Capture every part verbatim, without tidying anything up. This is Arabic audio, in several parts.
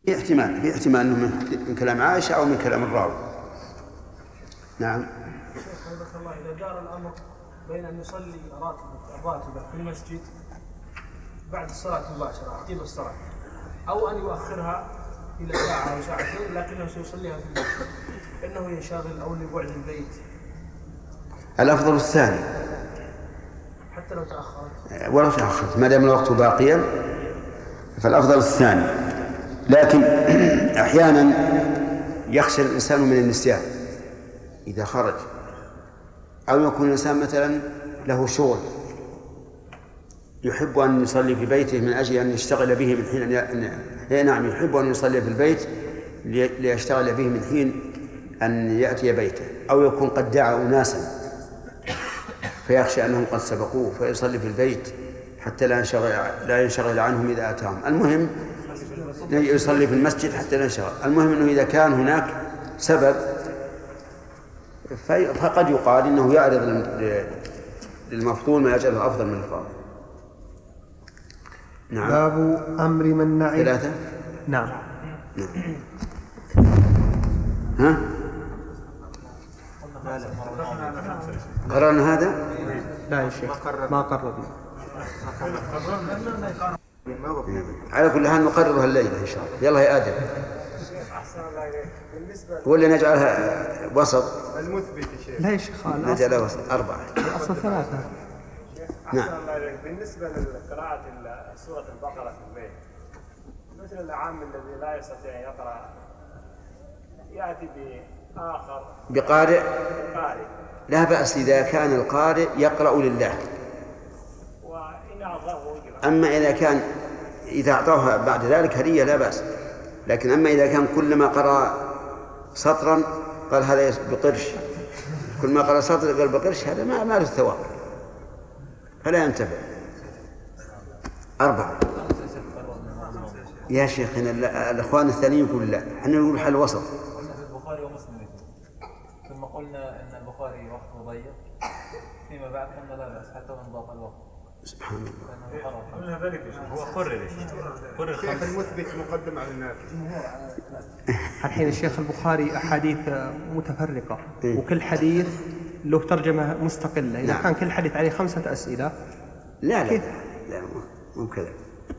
في احتمال في احتمال أنه من كلام عائشة أو من كلام الراوي. نعم. شيخ الله إذا دار الأمر بين أن يصلي راتبة في المسجد بعد الصلاة مباشرة عقب الصلاة، أو أن يؤخرها إلى ساعة أو ساعتين لكنه سيصليها في البيت، إنه ينشغل أو لبعد البيت. الأفضل الثاني حتى لو تأخرت ولو تأخرت ما دام الوقت باقيا فالأفضل الثاني. لكن أحيانا يخشى الإنسان من النسيان إذا خرج، أو يكون الإنسان مثلا له شغل يحب أن يصلي في بيته من أجل أن يشتغل به من حين أن نعم يحب أن يصلي في البيت ليشتغل به من حين أن يأتي بيته، أو يكون قد دعا أناسا فيخشى أنهم قد سبقوه فيصلي في البيت حتى لا ينشغل, لا ينشغل عنهم إذا أتاهم. المهم يصلي في المسجد حتى لا ينشغل. المهم أنه إذا كان هناك سبب فقد يقال إنه يعرض للمفضول ما يجعله أفضل من الفاضل. نعم. باب أمر من نعي. ثلاثة. نعم. نعم. ها؟ قررنا هذا؟ لا يا شيخ ما قررنا. على كل حال نقررها الليلة إن شاء الله. يلا يا آدم. ولا نجعلها وسط؟ المثبت يا شيخ. لا يا شيخ نجعلها وسط أربعة. أصل ثلاثة. نعم. بالنسبة لقراءة سورة البقرة في البيت مثل العام الذي لا يستطيع أن يقرأ يأتي بآخر بقارئ قارئ لا بأس إذا كان القارئ يقرأ لله. وإن أعطاه أما إذا كان إذا أعطاها بعد ذلك هدية لا بأس. لكن أما إذا كان كلما قرأ سطرا قال هذا بقرش، كل ما قرأ سطر قال بقرش، هذا ما ما له ثواب فلا ينتبه. أربعة يا شيخنا. الأخوان الثانيين يقول لا، احنا نقول حل وسط. قلنا في البخاري ومسلم ثم قلنا أن البخاري وقته ضيق، فيما بعد قلنا لا بأس حتى من ضاق الوقت. سبحان الله. قلنا ذلك هو قرر قرر الشيخ المثبت مقدم على النافي. الحين الشيخ البخاري أحاديث متفرقة وكل حديث له ترجمة مستقلة. إذا نعم. كان كل حديث عليه خمسة أسئلة لا لا لا مو كذا.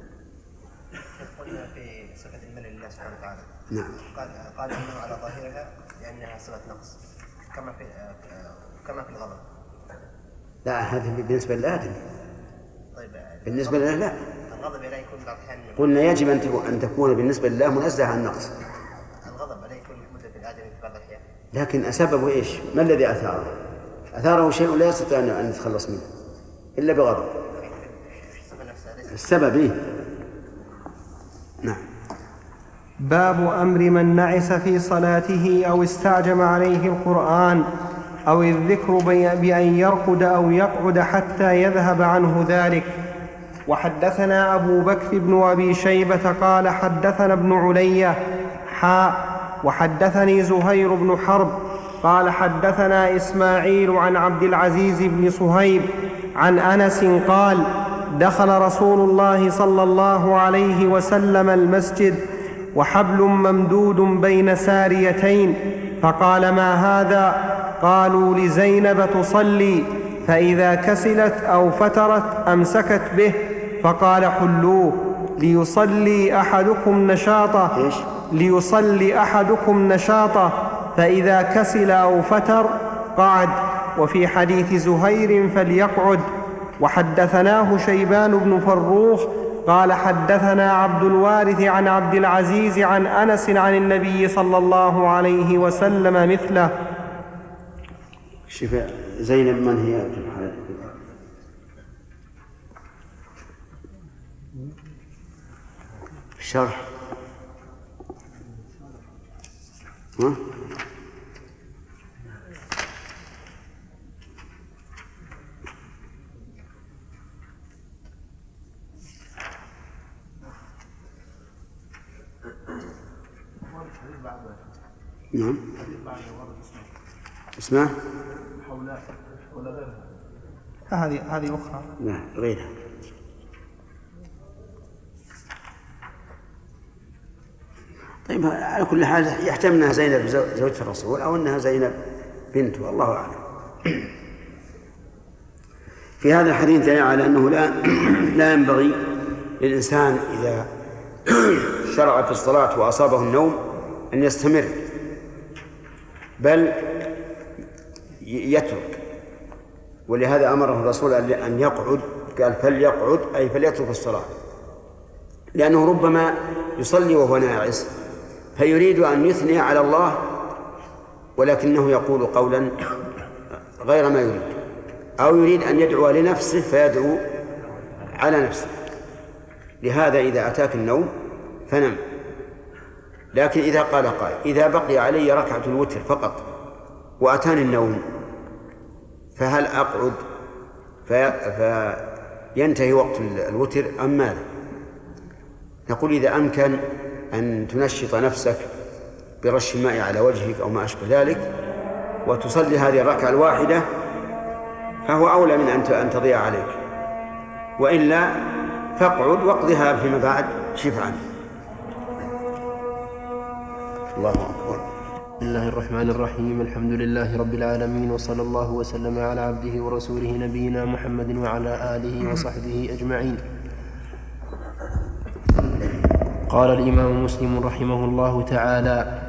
قلنا في صفة الملل لله سبحانه وتعالى. نعم. قال قال إنه على ظاهرها لأنها صفة نقص كما في كما في الغضب. لا هذا بالنسبة للآدم. طيب بالنسبة لله لا. الغضب لا يكون بعض الأحيان. قلنا يجب أن تكون بالنسبة لله منزه عن النقص. الغضب لا يكون محمودة في الآدم في بعض الأحيان. لكن سببه إيش؟ ما الذي أثاره؟ أثاره شيء لا يستطيع أن يتخلص منه إلا بغضب. السبب إيه؟ نعم. باب أمر من نعس في صلاته أو استعجم عليه القرآن أو الذكر بأن يرقد أو يقعد حتى يذهب عنه ذلك. وحدثنا أبو بكر بن أبي شيبة قال حدثنا ابن علية حاء وحدثني زهير بن حرب قال حدثنا إسماعيل عن عبد العزيز بن صهيب عن أنس قال دخل رسول الله صلى الله عليه وسلم المسجد وحبل ممدود بين ساريتين فقال ما هذا؟ قالوا لزينب تصلي، فإذا كسلت أو فترت أمسكت به فقال حلوه ليصلي أحدكم نشاطه ليصلي أحدكم نشاطه فإذا كسل أو فتر قعد. وفي حديث زهير فليقعد. وحدثناه شيبان بن فروخ قال حدثنا عبد الوارث عن عبد العزيز عن أنس عن النبي صلى الله عليه وسلم مثله. شفاء زينب من هي في الحالة؟ الشرح ها؟ نعم. اسمه هذه هذه أخرى. لا غيرها. طيب على كل حال يحتمل أنها زينب زوجة الرسول أو أنها زينب بنته، والله أعلم. في هذا الحديث دليل على أنه لا لا ينبغي للإنسان إذا شرع في الصلاة وأصابه النوم أن يستمر، بل يترك. ولهذا أمره الرسول أن يقعد، قال فليقعد أي فليترك الصلاة، لأنه ربما يصلي وهو ناعس فيريد أن يثني على الله ولكنه يقول قولا غير ما يريد، أو يريد أن يدعو لنفسه فيدعو على نفسه. لهذا إذا أتاك النوم فنم. لكن إذا قال قائل إذا بقي علي ركعة الوتر فقط وأتاني النوم فهل أقعد فينتهي وقت الوتر أم ماذا؟ نقول إذا أمكن أن تنشط نفسك برش الماء على وجهك أو ما أشبه ذلك وتصلي هذه الركعة الواحدة فهو أولى من أن تضيع عليك، وإلا فاقعد واقضها فيما بعد شفعا. الله أكبر. بسم الله الرحمن الرحيم. الحمد لله رب العالمين، وصلى الله وسلم على عبده ورسوله نبينا محمد وعلى آله وصحبه أجمعين. قال الإمام مسلم رحمه الله تعالى: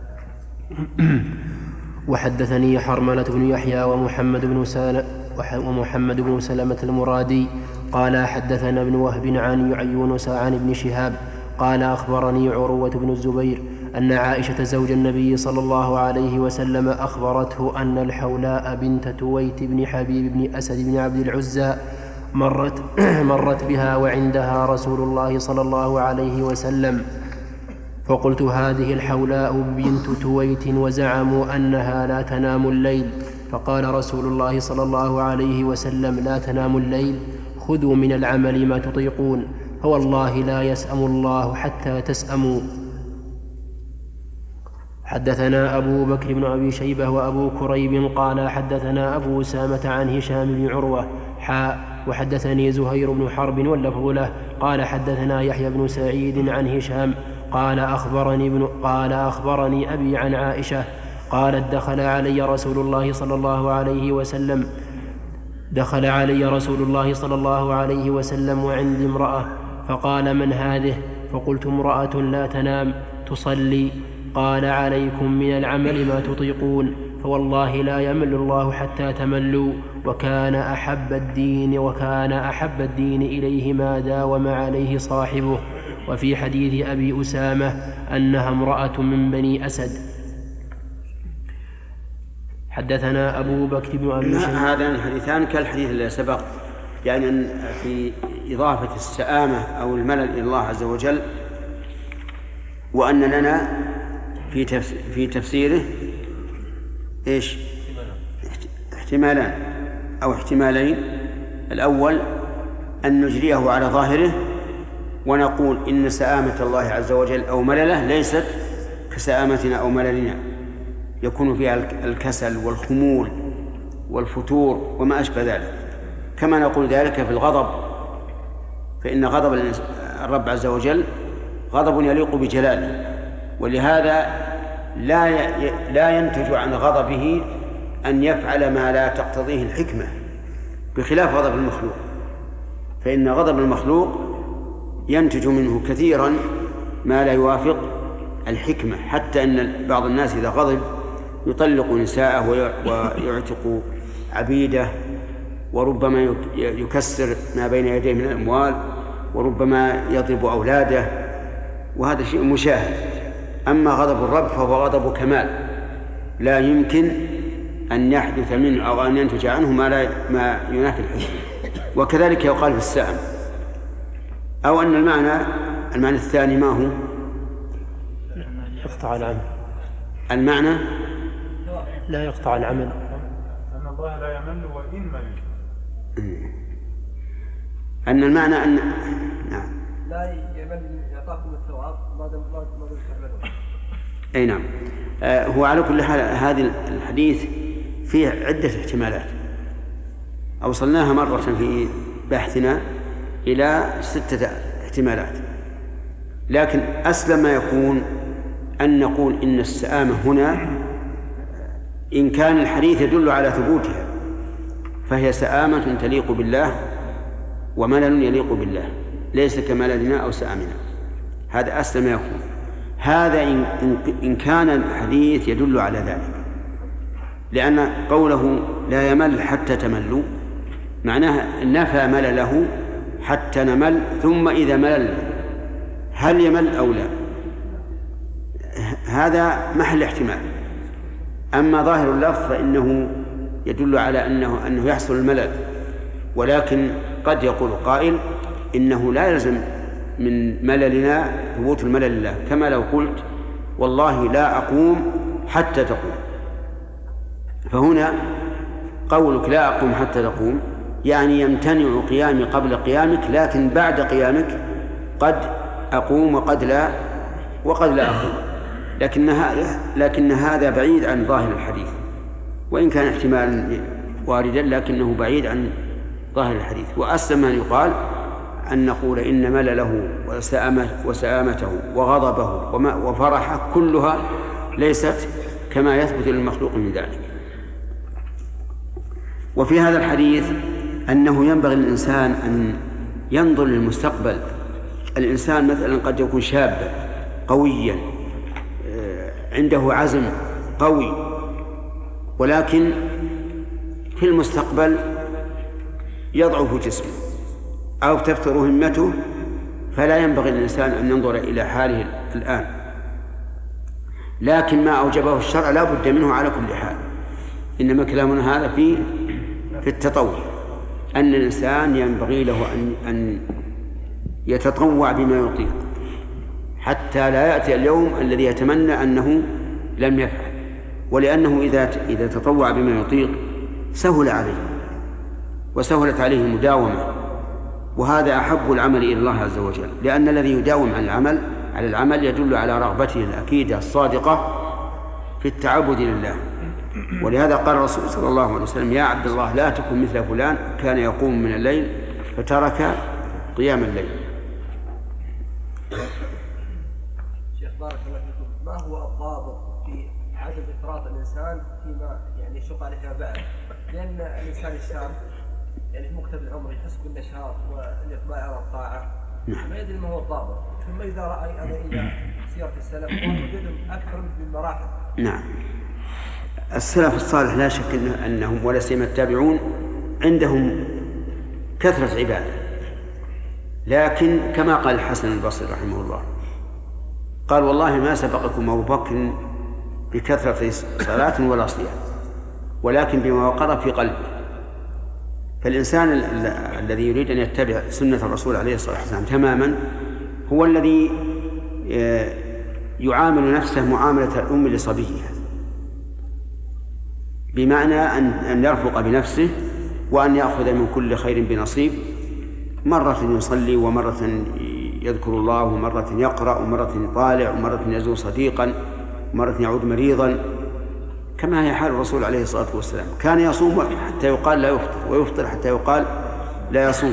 وحدثني حرملة بن يحيى ومحمد بن سالم ومحمد بن سلمة المرادي قال حدثنا ابن وهب عن يونس عن ابن شهاب قال أخبرني عروة بن الزبير أن عائشة زوج النبي صلى الله عليه وسلم أخبرته أن الحولاء بنت تويت بن حبيب بن أسد بن عبد العزى مرت, مرت بها وعندها رسول الله صلى الله عليه وسلم، فقلت هذه الحولاء بنت تويت وزعموا أنها لا تنام الليل، فقال رسول الله صلى الله عليه وسلم: لا تنام الليل، خذوا من العمل ما تطيقون، فوالله لا يسأم الله حتى تسأموا. حدثنا أبو بكر بن أبي شيبة وأبو كريب قال حدثنا أبو أسامة عن هشام بن عروة حاء وحدثني زهير بن حرب واللفظ له قال حدثنا يحيى بن سعيد عن هشام قال أخبرني, ابن قال أخبرني أبي عن عائشة قالت: دخل علي رسول الله صلى الله عليه وسلم دخل علي رسول الله صلى الله عليه وسلم وعندي امرأة، فقال: من هذه؟ فقلت: امرأة لا تنام تصلي. قال: عليكم من العمل ما تطيقون، فوالله لا يمل الله حتى تملوا، وكان أحب الدين وكان أحب الدين إليه ما داوم عليه صاحبه. وفي حديث أبي أسامة أنها امرأة من بني أسد. حدثنا أبو بكر بن أبي شيبة. هذان الحديثان كالحديث الذي سبق، يعني أن في إضافة السآمة أو الملل إلى الله عز وجل، وأن لنا في في تفسيره إيش؟ احتمالان أو احتمالين. الأول أن نجريه على ظاهره ونقول إن سآمة الله عز وجل أو ملله ليست كسآمتنا أو مللنا، يكون فيها الكسل والخمول والفتور وما أشبه ذلك، كما نقول ذلك في الغضب، فإن غضب الرب عز وجل غضب يليق بجلاله، ولهذا لا لا ينتج عن غضبه أن يفعل ما لا تقتضيه الحكمة، بخلاف غضب المخلوق، فإن غضب المخلوق ينتج منه كثيرا ما لا يوافق الحكمة، حتى أن بعض الناس إذا غضب يطلق نساءه ويعتق عبيده، وربما يكسر ما بين يديه من الأموال، وربما يضرب أولاده، وهذا شيء مشاهد. أما غضب الرب فهو غضب كمال، لا يمكن أن يحدث منه أو أن ينتج عنه ما, لا ما ينافي الحكمة. وكذلك يقال في السائم. أو أن المعنى المعنى الثاني ما هو؟ يقطع العمل. المعنى لا يقطع العمل، أن الله لا يمل وإن مل. أن المعنى أن نعم لا يمل يعطاكم الثواب ما دام ما دام تعملون. أي نعم. آه هو على كل حال هذا الحديث فيه عدة احتمالات أوصلناها مرة في بحثنا إلى ستة احتمالات، لكن أسلم ما يكون أن نقول إن السآمة هنا إن كان الحديث يدل على ثبوتها فهي سآمة تليق بالله وملل يليق بالله، ليس كمللنا أو سآمنا، هذا أسلم ما يكون. هذا إن, إن كان الحديث يدل على ذلك، لأن قوله لا يمل حتى تملوا معناه نفى ملله حتى نمل، ثم إذا ملل هل يمل أو لا؟ هذا محل احتمال. أما ظاهر اللفظ فإنه يدل على أنه, أنه يحصل الملل، ولكن قد يقول قائل إنه لا يلزم من مللنا ثبوت الملل لله، كما لو قلت والله لا أقوم حتى تقوم، فهنا قولك لا أقوم حتى تقوم يعني يمتنع قيامي قبل قيامك، لكن بعد قيامك قد أقوم وقد لا وقد لا أقوم، لكن هذا لكن هذا بعيد عن ظاهر الحديث، وإن كان احتمال واردا لكنه بعيد عن ظاهر الحديث. وأسلم أن يقال أن نقول إن ملله وسآمته وغضبه وفرحه كلها ليست كما يثبت للمخلوق من ذلك. وفي هذا الحديث أنه ينبغي للإنسان أن ينظر للمستقبل. الإنسان مثلا قد يكون شابا قويا عنده عزم قوي، ولكن في المستقبل يضعف جسمه أو تفتر همته، فلا ينبغي للإنسان أن ينظر إلى حاله الآن، لكن ما أوجبه الشرع لا بد منه على كل حال. إنما كلامنا هذا في في التطوع، أن الإنسان ينبغي له أن أن يتطوع بما يطيق حتى لا يأتي اليوم الذي يتمنى أنه لم يفعل، ولأنه إذا إذا تطوع بما يطيق سهل عليه وسهلت عليه المداومة، وهذا أحب العمل إلى الله عز وجل، لأن الذي يداوم على العمل على العمل يدل على رغبته الأكيدة الصادقة في التعبد لله. ولهذا قال الرسول صلى الله عليه وسلم يا عبد الله لا تكن مثل فلان كان يقوم من الليل فترك قيام الليل. شيخ بارك الله فيكم، ما هو الضابط في عدم إفراط الإنسان فيما يعني يشق عليه بعد؟ لأن الإنسان الشاب يعني في مكتب العمر يحس بالنشاط والإقبال على الطاعة، ما يدري ما هو الضابط. ثم إذا رأي أنا إلى سيرة السلف وجدهم أكثر من المراحل. نعم، السلف الصالح لا شك أنهم ولا سيما التابعون عندهم كثرة عبادة، لكن كما قال الحسن البصري رحمه الله قال والله ما سبقكم أبو بكر بكثرة صلاة ولا صيام، ولكن بما وقر في قلبه. فالإنسان الذي يريد أن يتبع سنة الرسول عليه الصلاة والسلام تماما هو الذي يعامل نفسه معاملة الأم لصبيها، بمعنى أن يرفق بنفسه وأن يأخذ من كل خير بنصيب، مرة يصلي ومرة يذكر الله ومرة يقرأ ومرة يطالع ومرة يزور صديقا ومرة يعود مريضا، كما هي حال الرسول عليه الصلاة والسلام. كان يصوم حتى يقال لا يفطر ويفطر حتى يقال لا يصوم،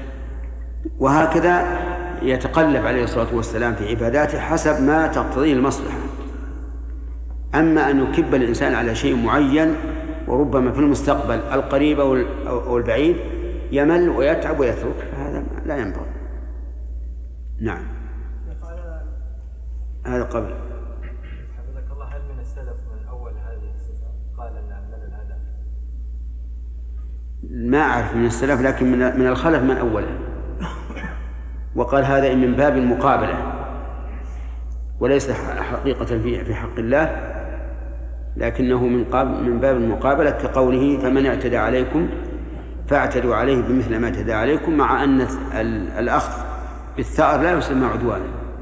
وهكذا يتقلب عليه الصلاة والسلام في عباداته حسب ما تقتضيه المصلحة. أما أن يكب الإنسان على شيء معين وربما في المستقبل القريب أو البعيد يمل ويتعب ويترك، فهذا لا ينبغي. نعم، هذا قبل. حفظك الله، هل من السلف من أول هذه الصفة قال أن الملل هذا؟ ما أعرف من السلف، لكن من الخلف من أوله، وقال هذا من باب المقابلة وليس حقيقة في حق الله، لكنه من من باب المقابلة، كقوله فمن اعتدى عليكم فاعتدوا عليه بمثل ما اعتدى عليكم، مع أن الأخذ بالثأر لا يسمى عدوانا،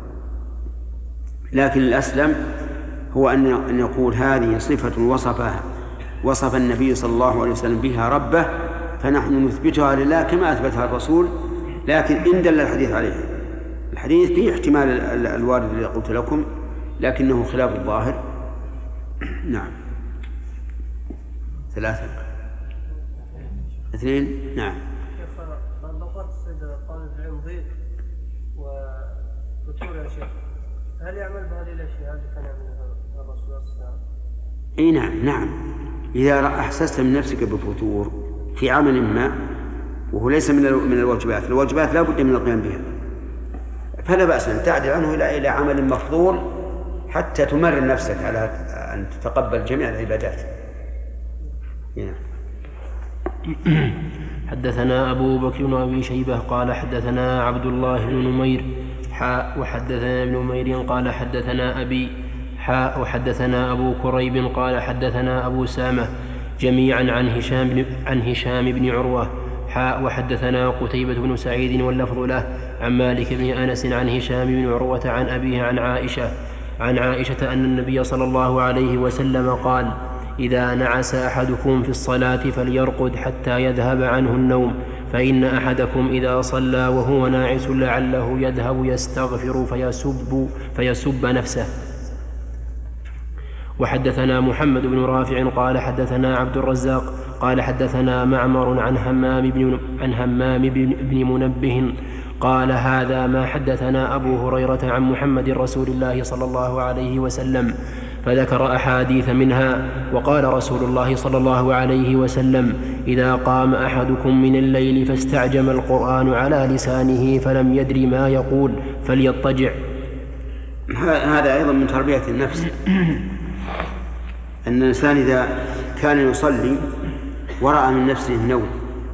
لكن الأسلم هو أن يقول هذه صفة وصفها وصف النبي صلى الله عليه وسلم بها ربه، فنحن نثبتها لله كما أثبتها الرسول، لكن إن دل الحديث عليه. الحديث فيه احتمال الوارد الذي قلت لكم، لكنه خلاف الظاهر. نعم، ثلاثة اثنين. نعم. لو قالت السيدة طالب العلم ضيق وفتور يا شيخ، هل يعمل بهذه الأشياء اللي كان يعملها الرسول صلى الله عليه وسلم؟ اي نعم نعم. إذا أحسست من نفسك بفتور في عمل ما وهو ليس من من الواجبات، الواجبات لا بد من القيام بها، فلا بأس أن تعدل عنه إلى إلى عمل مفضول حتى تمرن نفسك على أن تتقبل جميع العبادات. هنا. حدثنا أبو بكر بن أبي شيبة قال حدثنا عبد الله بن نمير حاء وحدثنا ابن نمير قال حدثنا أبي حاء وحدثنا أبو كريب قال حدثنا أبو سامة جميعا عن هشام بن, عن هشام بن عروة حاء وحدثنا قتيبة بن سعيد واللفظ له عن مالك بن أنس عن هشام بن عروة عن أبيه عن عائشة عن عائشة أن النبي صلى الله عليه وسلم قال: إذا نعس أحدكم في الصلاة فليرقد حتى يذهب عنه النوم، فإن أحدكم إذا صلى وهو ناعس لعله يذهب يستغفر فيسب, فيسب نفسه. وحدثنا محمد بن رافع قال حدثنا عبد الرزاق قال حدثنا معمر عن همام بن, عن همام بن منبه قال: هذا ما حدثنا أبو هريرة عن محمد رسول الله صلى الله عليه وسلم، فذكر أحاديث منها. وقال رسول الله صلى الله عليه وسلم: إذا قام أحدكم من الليل فاستعجم القرآن على لسانه فلم يدر ما يقول فليضطجع. هذا أيضا من تربية النفس، أن الإنسان إذا كان يصلي ورأى من نفسه النوم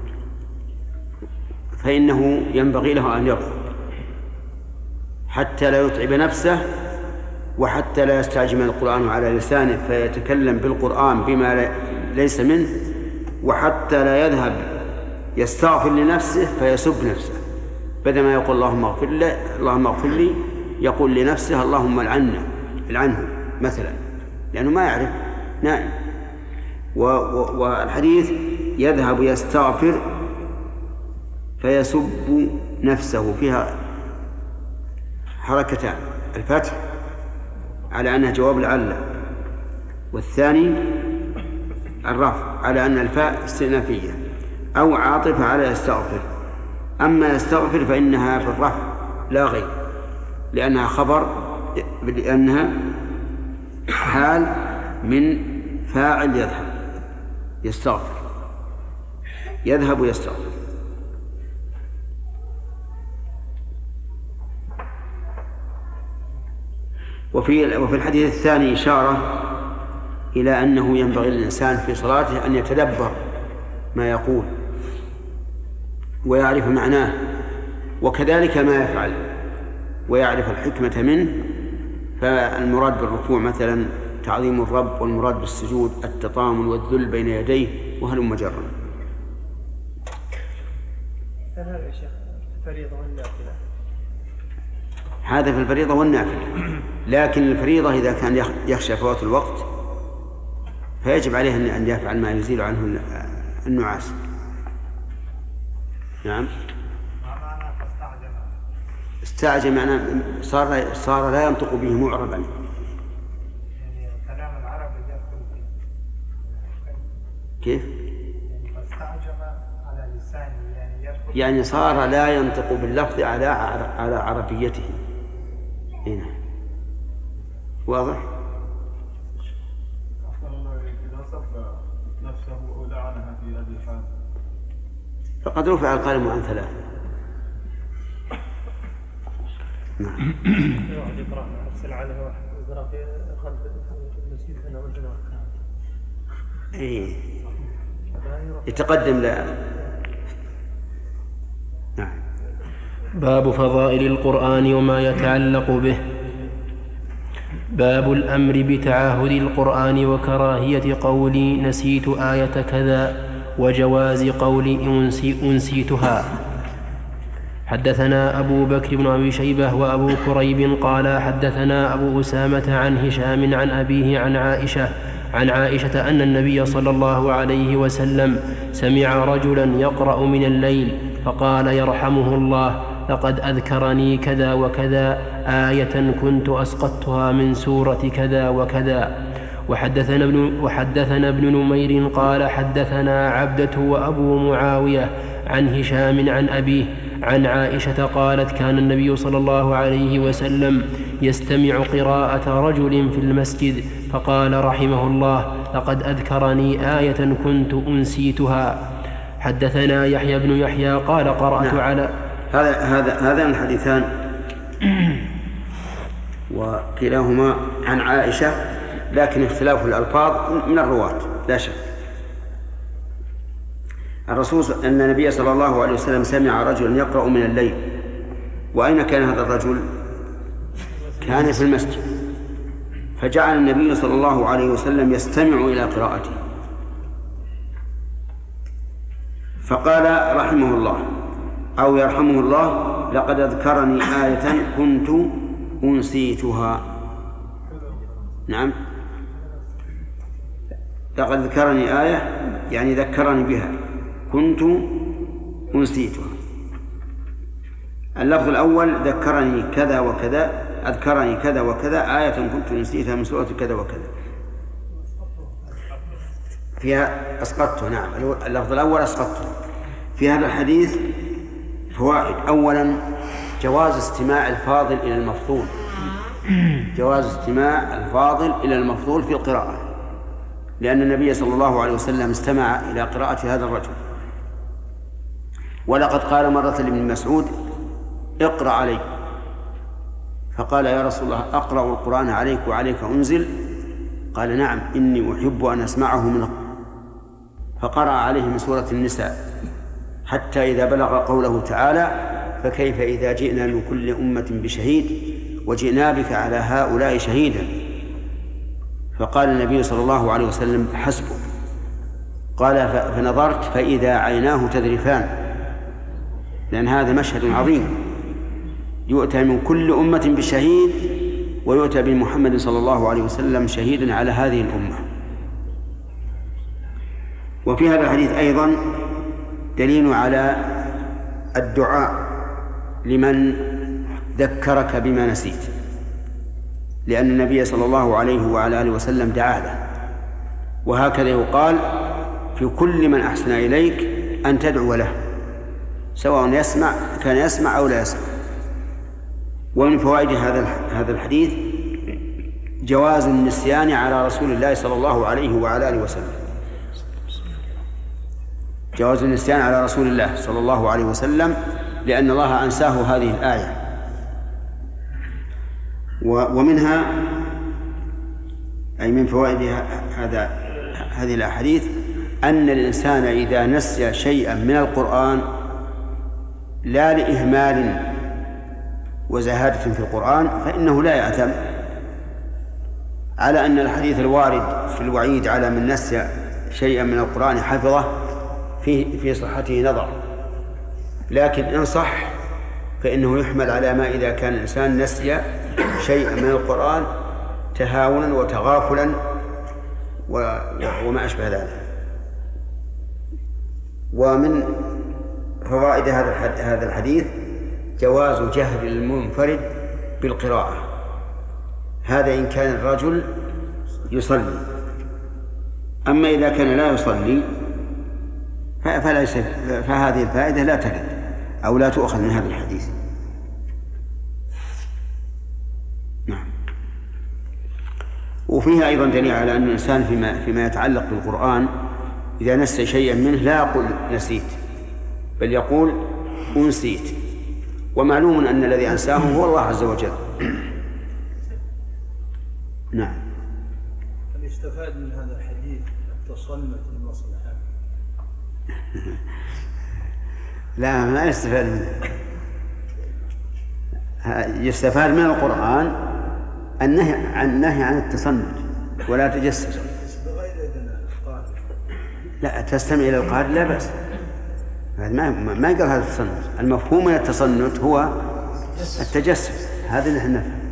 فإنه ينبغي له أن يرقد حتى لا يتعب نفسه، وحتى لا يستعجم القرآن على لسانه فيتكلم بالقرآن بما ليس منه، وحتى لا يذهب يستغفر لنفسه فيسب نفسه، بدل ما يقول اللهم اغفر لي اللهم اغفر لي يقول لنفسه اللهم العنه العنه مثلا، لأنه ما يعرف نائم. والحديث يذهب يستغفر فيسب نفسه فيها حركتان: الفتح على أنها جواب لعل، والثاني الرفع على أن الفاء استئنافية، أو عاطفة على يستغفر. أما يستغفر فإنها في الرفع لا غير، لأنها خبر، لأنها حال من فاعل يذهب يستغفر، يذهب يستغفر. وفي وفي الحديث الثاني إشارة إلى أنه ينبغي للإنسان في صلاته أن يتدبر ما يقول ويعرف معناه، وكذلك ما يفعل ويعرف الحكمة منه. فالمراد بالركوع مثلا تعظيم الرب، والمراد بالسجود التطامن والذل بين يديه، وهلم جرا. هذا يا شيخ الفريضة والنافلة، هذا في الفريضة والنافلة، لكن الفريضة إذا كان يخشى فوات الوقت فيجب عليه أن يفعل ما يزيل عنه النعاس. نعم. استعجل معناه صار صار لا ينطق به معربا. يعني كلام العرب يدخل فيه. كيف؟ يعني فاستعجم على لسانه، يعني يدخل يعني صار لا ينطق باللفظ على على عربيته. هنا واضح؟ إذا صب نفسه أو لعنها في هذه الحال فقد رفع القلم عن ثلاثة. نعم. واحد يقرأ أرسل عليه واحد يقرأ في خلف المسجد هنا مثلا. إيه. يتقدم لا. نعم. باب فضائل القرآن وما يتعلق به. باب الأمر بتعاهد القرآن وكراهية قول نسيت آية كذا، وجواز قول أنسيتها. حدثنا أبو بكر بن أبي شيبة وأبو كريب قال حدثنا أبو أسامة عن هشام عن أبيه عن عائشة عن عائشة أن النبي صلى الله عليه وسلم سمع رجلا يقرأ من الليل فقال يرحمه الله: لقد أذكرني كذا وكذا آية كنت أسقطتها من سورة كذا وكذا. وحدثنا ابن, وحدثنا ابن نمير قال حدثنا عبدة وأبو معاوية عن هشام عن أبيه عن عائشة قالت كان النبي صلى الله عليه وسلم يستمع قراءة رجل في المسجد فقال رحمه الله لقد أذكرني آية كنت أنسيتها. حدثنا يحيى بن يحيى قال قرأت نعم. على هذا هذا هذان الحديثان وكلاهما عن عائشة، لكن اختلاف الألفاظ من الرواة لا شك. الرسول أن النبي صلى الله عليه وسلم سمع رجلا يقرأ من الليل. وأين كان هذا الرجل؟ كان في المسجد، فجعل النبي صلى الله عليه وسلم يستمع إلى قراءته، فقال رحمه الله أو يرحمه الله لقد أذكرني آية كنت أنسيتها. نعم، لقد ذكرني آية يعني ذكرني بها كنت أنسيتها. اللفظ الأول ذكرني كذا وكذا، أذكرني كذا وكذا آية كنت نسيتها من سورة كذا وكذا، فيها أسقطته. نعم، اللفظ الأول أسقطته. في هذا الحديث فوائد. أولا جواز استماع الفاضل إلى المفضول، جواز استماع الفاضل إلى المفضول في القراءة، لأن النبي صلى الله عليه وسلم استمع إلى قراءة هذا الرجل. ولقد قال مرة لابن مسعود اقرأ علي، فقال يا رسول الله أقرأ القرآن عليك وعليك أنزل؟ قال نعم إني أحب أن أسمعه من، فقرأ عليه من سورة النساء حتى إذا بلغ قوله تعالى فكيف إذا جئنا من كل أمة بشهيد وجئنا بك على هؤلاء شهيدا، فقال النبي صلى الله عليه وسلم حسبه. قال فنظرت فإذا عيناه تذرفان، لأن هذا مشهد عظيم، يؤتى من كل أمة بشهيد ويؤتى بمحمد صلى الله عليه وسلم شهيدا على هذه الأمة. وفي هذا الحديث أيضا دليل على الدعاء لمن ذكرك بما نسيت، لأن النبي صلى الله عليه وعلى آله وسلم دعا له، وهكذا يقال في كل من أحسن إليك أن تدعو له سواء يسمع كان يسمع أو لا يسمع. ومن فوائد هذا هذا الحديث جواز النسيان على رسول الله صلى الله عليه وعلى آله وسلم، جواز النسيان على رسول الله صلى الله عليه وسلم، لأن الله أنساه هذه الآية. ومنها أي من فوائد هذا هذه الأحاديث أن الإنسان إذا نسي شيئا من القرآن لا لإهمال وزهادة في القرآن فإنه لا يأثم، على أن الحديث الوارد في الوعيد على من نسي شيئا من القرآن حفظه في في صحته نظر، لكن إن صح فإنه يحمل على ما إذا كان الإنسان نسي شيئا من القرآن تهاونا وتغافلا وما أشبه ذلك. ومن فوائد هذا الحديث جواز جهل المنفرد بالقراءة، هذا إن كان الرجل يصلي. أما إذا كان لا يصلي فليس، فهذه الفائدة لا ترد أو لا تؤخذ من هذا الحديث. نعم. وفيها أيضا دليل على أن الإنسان فيما, فيما يتعلق بالقرآن إذا نسي شيئا منه لا يقول نسيت، بل يقول أنسيت، ومعلوم أن الذي أنساه هو الله عز وجل. نعم. هل يستفاد من هذا الحديث التصنت للمصلحة؟ لا، ما يستفاد منه. يستفاد من القرآن النهي عن النهي عن التصنت ولا تجسس. لا، تستمع إلى القارئ لا بأس، ما ما يقال هذا التصنت. المفهوم من التصنت هو التجسس، هذا اللي احنا نفهم.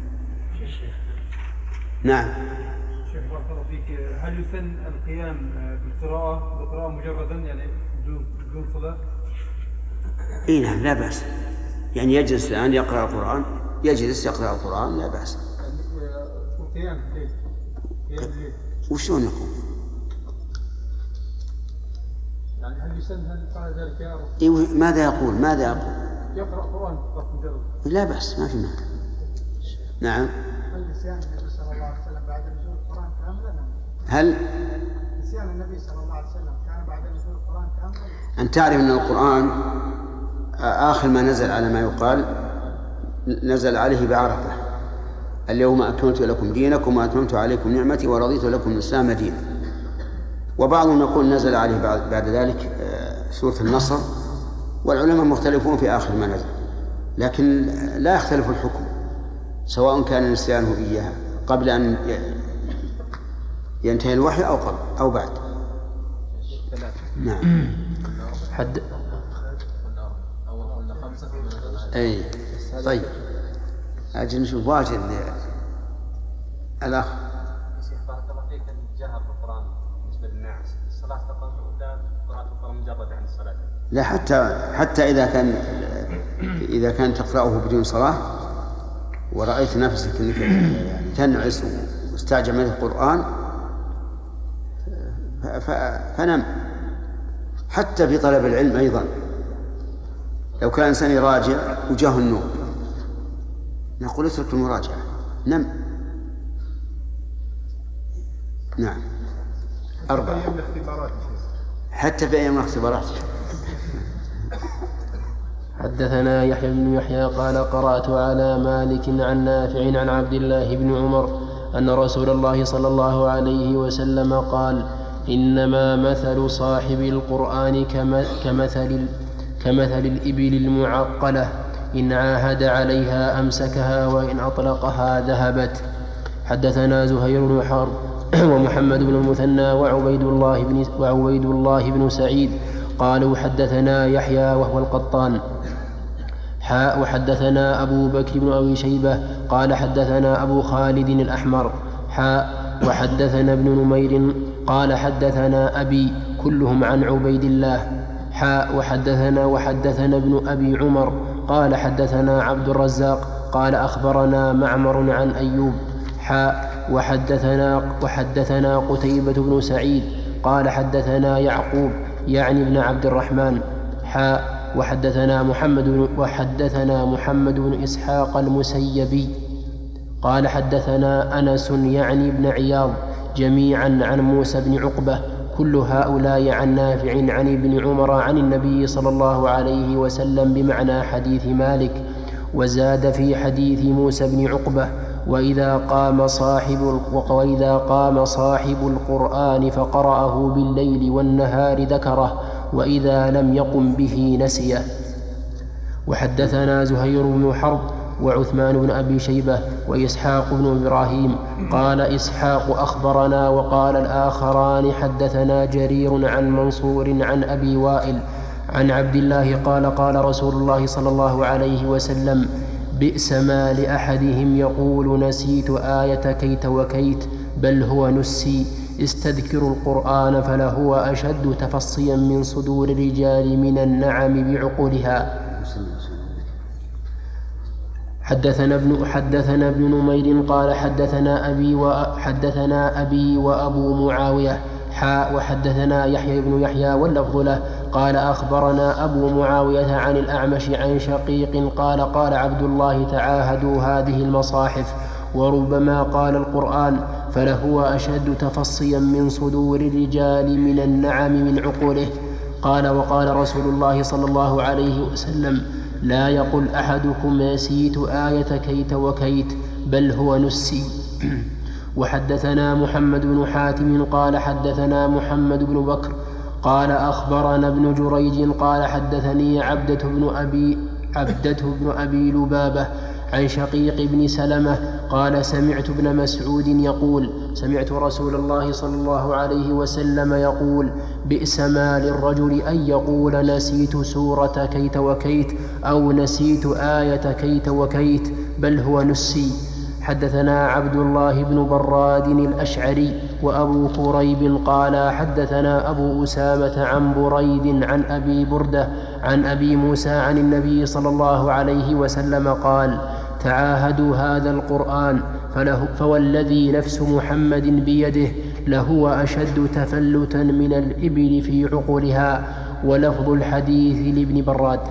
نعم. شيخ بارك الله فيك، هل يسن القيام بالقراءة بالقراءة مجردا يعني بدون صلاة؟ اي نعم لا بأس، يعني يجلس الآن يقرأ القرآن، يجلس يقرأ القرآن لا بأس. القيام بالليل، قيام بالليل وشلون يكون؟ يعني هل في سن هل فعل ذلك يعرف؟ إيه ماذا يقول؟ ماذا يقول؟ يقرأ قرآن فقط مجرد. لا بأس، ما في مانع. نعم. هل نسيان النبي صلى الله عليه وسلم بعد نزول القرآن كاملا؟ هل نسيان النبي صلى الله عليه وسلم كان بعد نزول القرآن كاملا؟ أن تعرف أن القرآن آخر ما نزل على ما يقال نزل عليه بعرفة: اليوم أكملت لكم دينكم وأتممت عليكم نعمتي ورضيت لكم الإسلام دينا. وبعضهم يقول نزل عليه بعد ذلك سورة النصر، والعلماء مختلفون في آخر ما نزل، لكن لا يختلف الحكم سواء كان نسيانه إياها قبل أن ينتهي الوحي أو قبل أو بعد. نعم. حد أول قلنا خمسة. أي طيب، أجل نشوف واجد الأخ. شيخ بارك الله فيك، الجهر بالقرآن بالنسبة للناعس الصلاة فقط ولا قراءة القرآن مجرد عن الصلاة؟ لا، حتى حتى إذا كان إذا كان تقرأه بدون صلاة ورأيت نفسك أنك تنعس واستعجل من القرآن فنم. حتى في طلب العلم أيضا، لو كان إنسان يراجع وجاه النوم نقول اترك المراجعة، نم. نعم. أربعة. حتى في أيام الاختبارات. حدثنا يحيى بن يحيى قال قرأت على مالك عن نافع عن عبد الله بن عمر أن رسول الله صلى الله عليه وسلم قال: إنما مثل صاحب القرآن كمثل, كمثل الإبل المعقلة، إن عاهد عليها أمسكها وإن أطلقها ذهبت. حدثنا زهير بن حرب ومحمد بن المثنى وعبيد الله بن, وعبيد الله بن سعيد قالوا حدثنا يحيى وهو القطان حاء وحدثنا أبو بكر بن أبي شيبة قال حدثنا أبو خالد الأحمر حاء وحدثنا ابن نمير قال حدثنا أبي كلهم عن عبيد الله حاء وحدثنا وحدثنا ابن أبي عمر قال حدثنا عبد الرزاق قال أخبرنا معمر عن أيوب حاء وحدثنا وحدثنا قتيبة بن سعيد قال حدثنا يعقوب يعني ابن عبد الرحمن حاء وحدثنا محمد وحدثنا محمد بن إسحاق المسيبي قال حدثنا أنس يعني ابن عياض جميعا عن موسى بن عقبة كل هؤلاء عن نافع عن ابن عمر عن النبي صلى الله عليه وسلم بمعنى حديث مالك. وزاد في حديث موسى بن عقبة: وإذا قام صاحب وإذا قام صاحب القرآن فقرأه بالليل والنهار ذكره، وإذا لم يقم به نسيه. وحدثنا زهير بن حرب وعثمان بن أبي شيبة وإسحاق بن إبراهيم قال إسحاق أخبرنا وقال الآخران حدثنا جرير عن منصور عن أبي وائل عن عبد الله قال قال رسول الله صلى الله عليه وسلم: بئس ما لأحدهم يقول نسيت آية كيت وكيت بل هو نسي، استذكروا القرآن فلهو أشد تفصيا من صدور الرجال من النعم بعقولها. حدثنا ابن حدثنا ابن نمير قال حدثنا أبي وحدثنا أبي وأبو معاوية حاء وحدثنا يحيى بن يحيى واللفظ له قال أخبرنا أبو معاوية عن الأعمش عن شقيق قال قال عبد الله: تعاهدوا هذه المصاحف، وربما قال القرآن فلهو أشد تفصيا من صدور الرجال من النعم من عقوله. قال وقال رسول الله صلى الله عليه وسلم: لا يقل أحدكم نسيت آية كيت وكيت بل هو نسي. وحدثنا محمد بن حاتم قال حدثنا محمد بن بكر قال أخبرنا ابن جريج قال حدثني عبدة بن أبي عبدة بن أبي لبابة عن شقيق بن سلمة قال سمعت ابن مسعود يقول: سمعت رسول الله صلى الله عليه وسلم يقول: بئس ما للرجل أن يقول نسيت سورة كيت وكيت أو نسيت آية كيت وكيت بل هو نسي. حدثنا عبد الله بن براد الأشعري وأبو كريب قال حدثنا أبو أسامة عن بريد عن أبي بردة عن أبي موسى عن النبي صلى الله عليه وسلم قال: تعاهدوا هذا القرآن فله فوالذي نفس محمد بيده لهو أشد تفلتا من الإبل في عقولها، ولفظ الحديث لابن براد.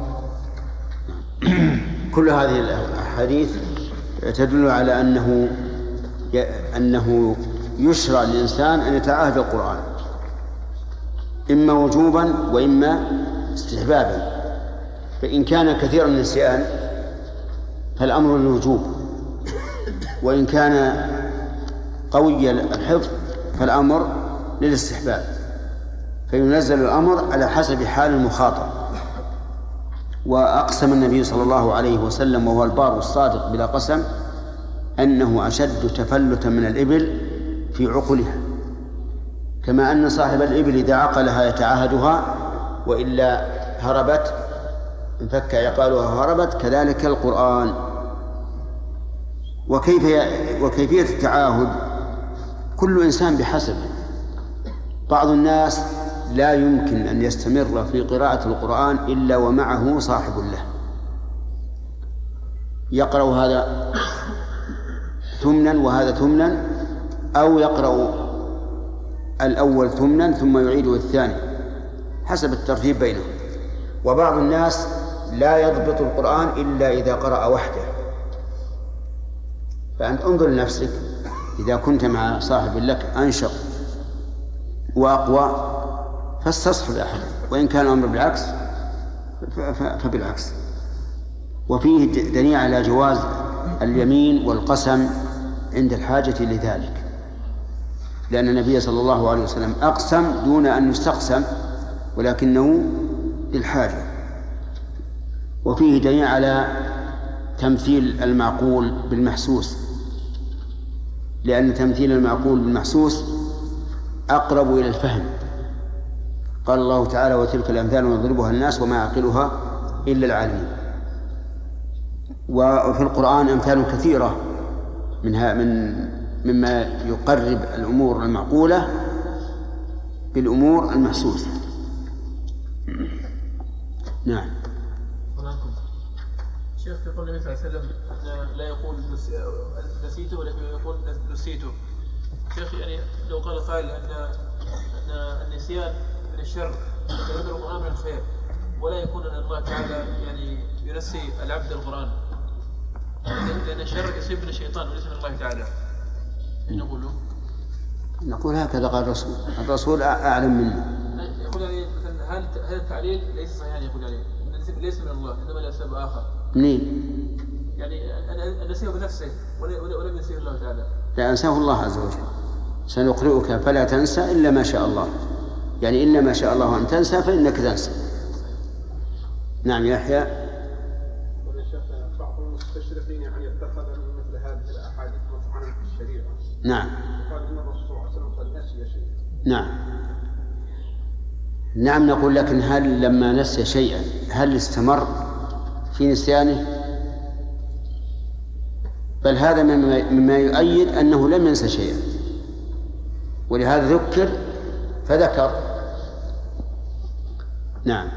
كل هذه الأحاديث تدل على أنه أنه يشرع للإنسان أن يتعاهد القرآن إما وجوبا وإما استحبابا. فإن كان كثير النسيان فالأمر للوجوب، وإن كان قوي الحفظ فالأمر للاستحباب، فينزل الأمر على حسب حال المخاطب. وأقسم النبي صلى الله عليه وسلم وهو البار الصادق بلا قسم أنه أشد تفلتا من الإبل في عقلها، كما أن صاحب الإبل إذا عقلها يتعاهدها وإلا هربت انفك عقالها هربت، كذلك القرآن. وكيف وكيفية التعاهد كل إنسان بحسبه. بعض الناس لا يمكن أن يستمر في قراءة القرآن إلا ومعه صاحب له، يقرأ هذا ثمنا وهذا ثمنا، أو يقرأ الأول ثمنا ثم يعيده الثاني حسب الترتيب بينهم. وبعض الناس لا يضبط القرآن إلا إذا قرأ وحده. فأنت انظر لنفسك، إذا كنت مع صاحب لك أنشط وأقوى فاستصحب أحد، وإن كان الأمر بالعكس فبالعكس. وفيه دليل على جواز اليمين والقسم عند الحاجة لذلك، لأن النبي صلى الله عليه وسلم أقسم دون أن يستقسم ولكنه للحاجة. وفيه دليل على تمثيل المعقول بالمحسوس، لأن تمثيل المعقول بالمحسوس أقرب إلى الفهم. قال الله تعالى: وتلك الأمثال نضربها الناس وما يعقلها إلا العالمين. وفي القرآن أمثال كثيرة منها من مما يقرب الأمور المعقولة بالأمور المحسوسة. نعم. شيخ يقول النبي صلى الله عليه وسلم لا يقول نسيته ولكن يقول نسيته. شيخ يعني لو قال قائل أن أن النسيان من الشر ويذكر القرآن من الخير، ولا يكون أن الله تعالى يعني ينسي العبد القرآن، لأن الشر يصيب من الشيطان وليس من الله تعالى، نقوله نقول هكذا قال الرسول. الرسول أعلم منه. يقول يعني مثلا هل هذا التعليل ليس صحيحا؟ يقول يعني ليس من الله إنما لأسباب آخر. منين؟ يعني أن نسيه بنفسه ولم ينسيه الله تعالى. لا، أنساه الله عز وجل. سنقرئك فلا تنسى إلا ما شاء الله، يعني إلا ما شاء الله أن تنسى فإنك تنسى. نعم يا يحيى. بعض المستشرقين يعني اتخذ مثل هذه الأحاديث مطعنا في الشريعة. نعم. قال إن الرسول صلى الله عليه وسلم قد نسي شيئا. نعم. نعم نقول لكن هل لما نسي شيئا هل استمر في نسيانه؟ بل هذا مما يؤيد أنه لم ينسى شيئا، ولهذا ذكر فذكر. نعم.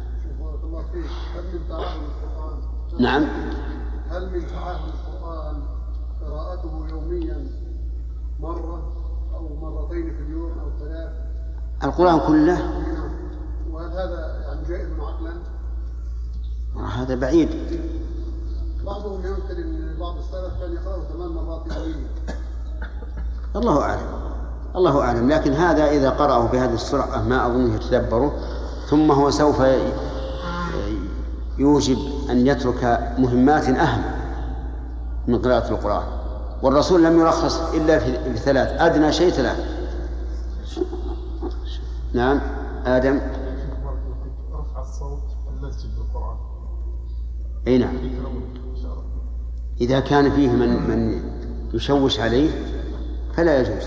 نعم. هل من تعاهد القرآن قراءته يوميا مرة أو مرتين في اليوم أو ثلاث؟ القرآن كله. وهل هذا يعني جائز عقلا؟ هذا بعيد. بعضهم ينكر أن بعض السلف كان يقرأه ثمان مرات يوميا. الله أعلم، الله أعلم. لكن هذا إذا قرأه بهذه السرعة ما أظنه يتدبره، ثم هو سوف يوجب أن يترك مهمات أهم من قراءة القرآن. والرسول لم يرخص إلا في ثلاث، أدنى شيء ثلاث. نعم. آدم. رفع الصوت في المسجد بالقرآن. أي نعم. إذا كان فيه من من يشوش عليه فلا يجوز.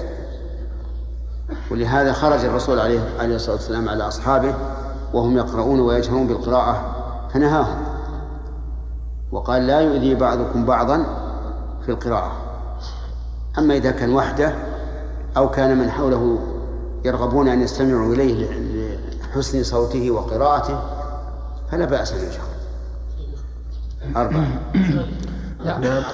ولهذا خرج الرسول عليه عليه الصلاة والسلام على أصحابه وهم يقرؤون ويجهرون بالقراءة فنهاهم وقال: لا يؤذي بعضكم بعضا في القراءة. أما إذا كان وحده أو كان من حوله يرغبون أن يستمعوا إليه لحسن صوته وقراءته فلا بأس أن يجهر. أربعة. نعم.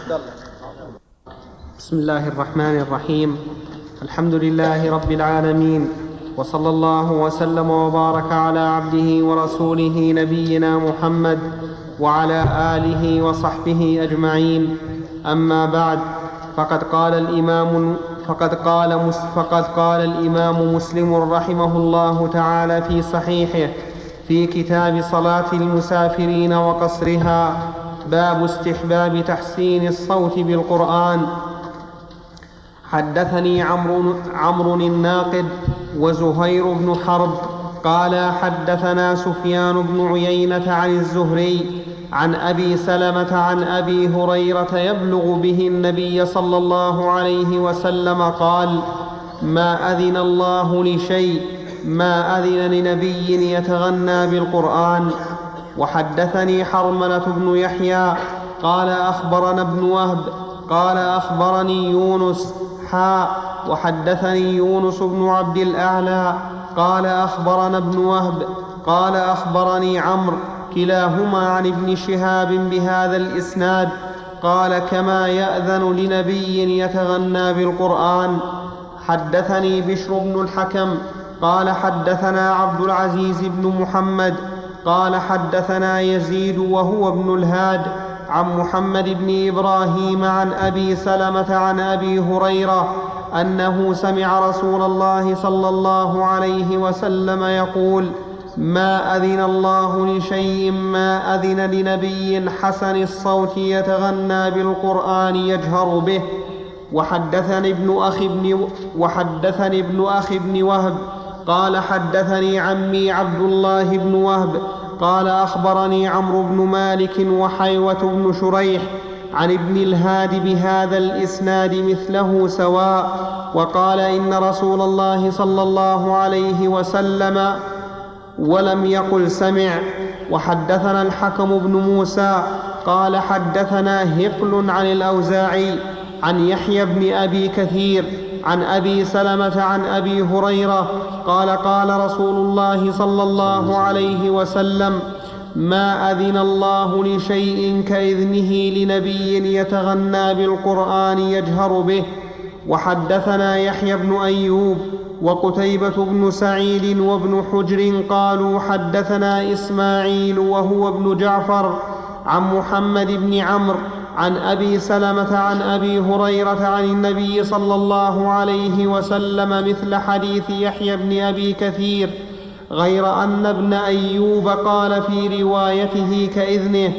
بسم الله الرحمن الرحيم. الحمد لله رب العالمين، وصلى الله وسلم وبارك على عبده ورسوله نبينا محمد وعلى آله وصحبه أجمعين. أما بعد، فقد قال الإمام فقد قال فقد قال الإمام مسلم رحمه الله تعالى في صحيحه في كتاب صلاة المسافرين وقصرها: باب استحباب تحسين الصوت بالقرآن. حدثني عمرو عمرو الناقد وزهير بن حرب قال حدثنا سفيان بن عيينة عن الزهري عن أبي سلمة عن أبي هريرة يبلغ به النبي صلى الله عليه وسلم قال: ما أذن الله لشيء ما أذن لنبي يتغنى بالقرآن. وحدثني حرملة بن يحيى قال أخبرنا ابن وهب قال أخبرني يونس حاء وحدثني يونس بن عبد الأعلى قال أخبرنا ابن وهب قال أخبرني عمرو كلاهما عن ابن شهاب بهذا الإسناد قال: كما يأذن لنبي يتغنى بالقرآن. حدثني بشر بن الحكم قال حدثنا عبد العزيز بن محمد قال حدثنا يزيد وهو ابن الهاد عن محمد بن إبراهيم عن أبي سلمة عن أبي هريرة أنه سمع رسول الله صلى الله عليه وسلم يقول: ما أذن الله لشيء ما أذن لنبي حسن الصوت يتغنى بالقرآن يجهر به. وحدثني ابن أخي ابن وحدثني ابن أخي ابن وهب قال حدثني عمي عبد الله بن وهب قال أخبرني عمرو بن مالك وحيوة بن شريح عن ابن الهاد بهذا الإسناد مثله سواء، وقال: إن رسول الله صلى الله عليه وسلم، ولم يقل سمع. وحدثنا الحكم بن موسى قال حدثنا هقل عن الأوزاعي عن يحيى بن أبي كثير عن أبي سلمة عن أبي هريرة قال: قال رسول الله صلى الله عليه وسلم: ما أذن الله لشيء كإذنه لنبي يتغنى بالقرآن يجهر به. وحدثنا يحيى بن أيوب وقتيبة بن سعيد وابن حجر قالوا حدثنا إسماعيل وهو ابن جعفر عن محمد بن عمرو عن أبي سلمة عن أبي هريرة عن النبي صلى الله عليه وسلم مثل حديث يحيى بن أبي كثير، غير أن ابن أيوب قال في روايته كإذنه.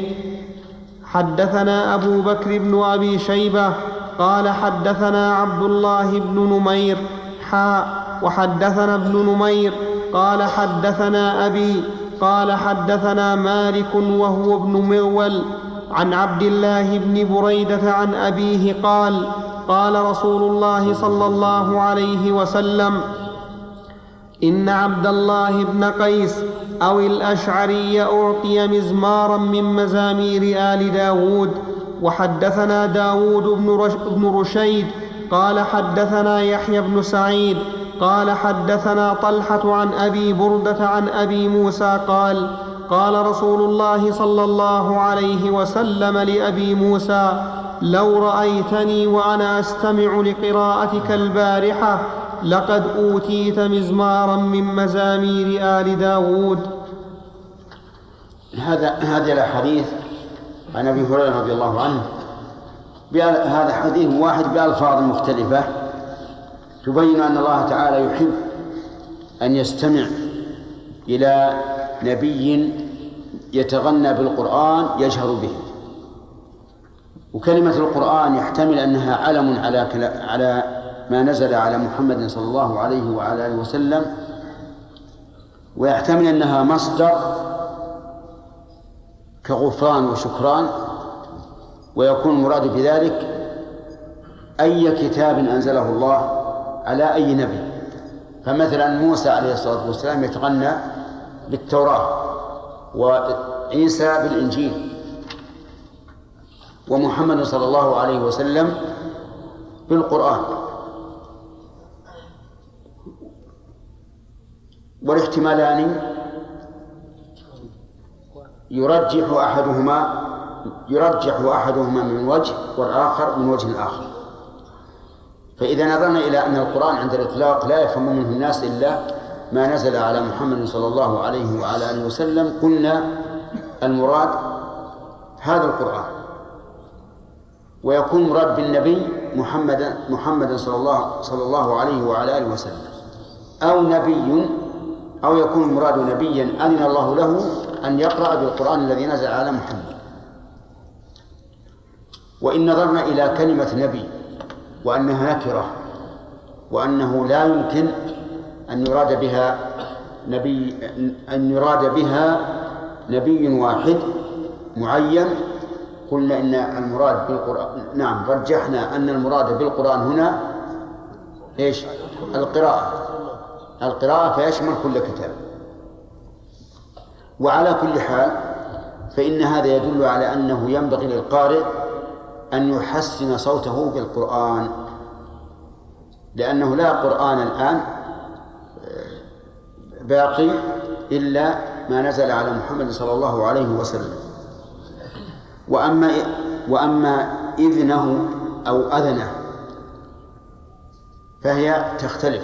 حدثنا أبو بكر بن أبي شيبة قال حدثنا عبد الله بن نمير حاء وحدثنا ابن نمير قال حدثنا أبي قال حدثنا مالك وهو ابن مغول عن عبد الله بن بريدة عن أبيه قال: قال رسول الله صلى الله عليه وسلم: إن عبد الله بن قيس أو الأشعري أعطي مزمارا من مزامير آل داود. وحدثنا داود بن رشيد قال حدثنا يحيى بن سعيد قال حدثنا طلحة عن أبي بردة عن أبي موسى قال: قال رسول الله صلى الله عليه وسلم لأبي موسى: لو رأيتني وأنا أستمع لقراءتك البارحة لقد أوتيت مزمارا من مزامير آل داود. هذا هذه الأحاديث عن أبي هريرة رضي الله عنه، هذا حديث واحد بألفاظ مختلفة تبين أن الله تعالى يحب أن يستمع إلى نبي يتغنى بالقرآن يجهر به. وكلمة القرآن يحتمل أنها علم على على ما نزل على محمد صلى الله عليه وعلى آله وسلم، ويحتمل أنها مصدر كغفران وشكران، ويكون المراد بذلك أي كتاب أنزله الله على أي نبي. فمثلا موسى عليه الصلاة والسلام يتغنى بالتوراة، وعيسى بالإنجيل، ومحمد صلى الله عليه وسلم بالقرآن. والاحتمالان يرجح أحدهما يرجح أحدهما من وجه والآخر من وجه آخر. فإذا نظرنا إلى أن القرآن عند الإطلاق لا يفهم منه الناس إلا ما نزل على محمد صلى الله عليه وعلى آله وسلم قلنا المراد هذا القرآن، ويكون مراد بالنبي محمد محمد صلى الله صلى الله عليه وعلى آله وسلم، أو نبي، أو يكون المراد نبيا أذن الله له أن يقرأ بالقرآن الذي نزل على محمد. وإن نظرنا إلى كلمة نبي وأنها نكرة، وأنه لا يمكن أن يراد بها نبي أن يراد بها نبي واحد معين، قلنا إن المراد بالقرآن، نعم رجحنا أن المراد بالقرآن هنا إيش؟ القراءة، القراءة فيشمل كل كتاب. وعلى كل حال فإن هذا يدل على أنه ينبغي للقارئ أن يحسن صوته بالقرآن، لأنه لا قرآن الآن باقي إلا ما نزل على محمد صلى الله عليه وسلم. وأما وأما إذنه أو أذنه فهي تختلف.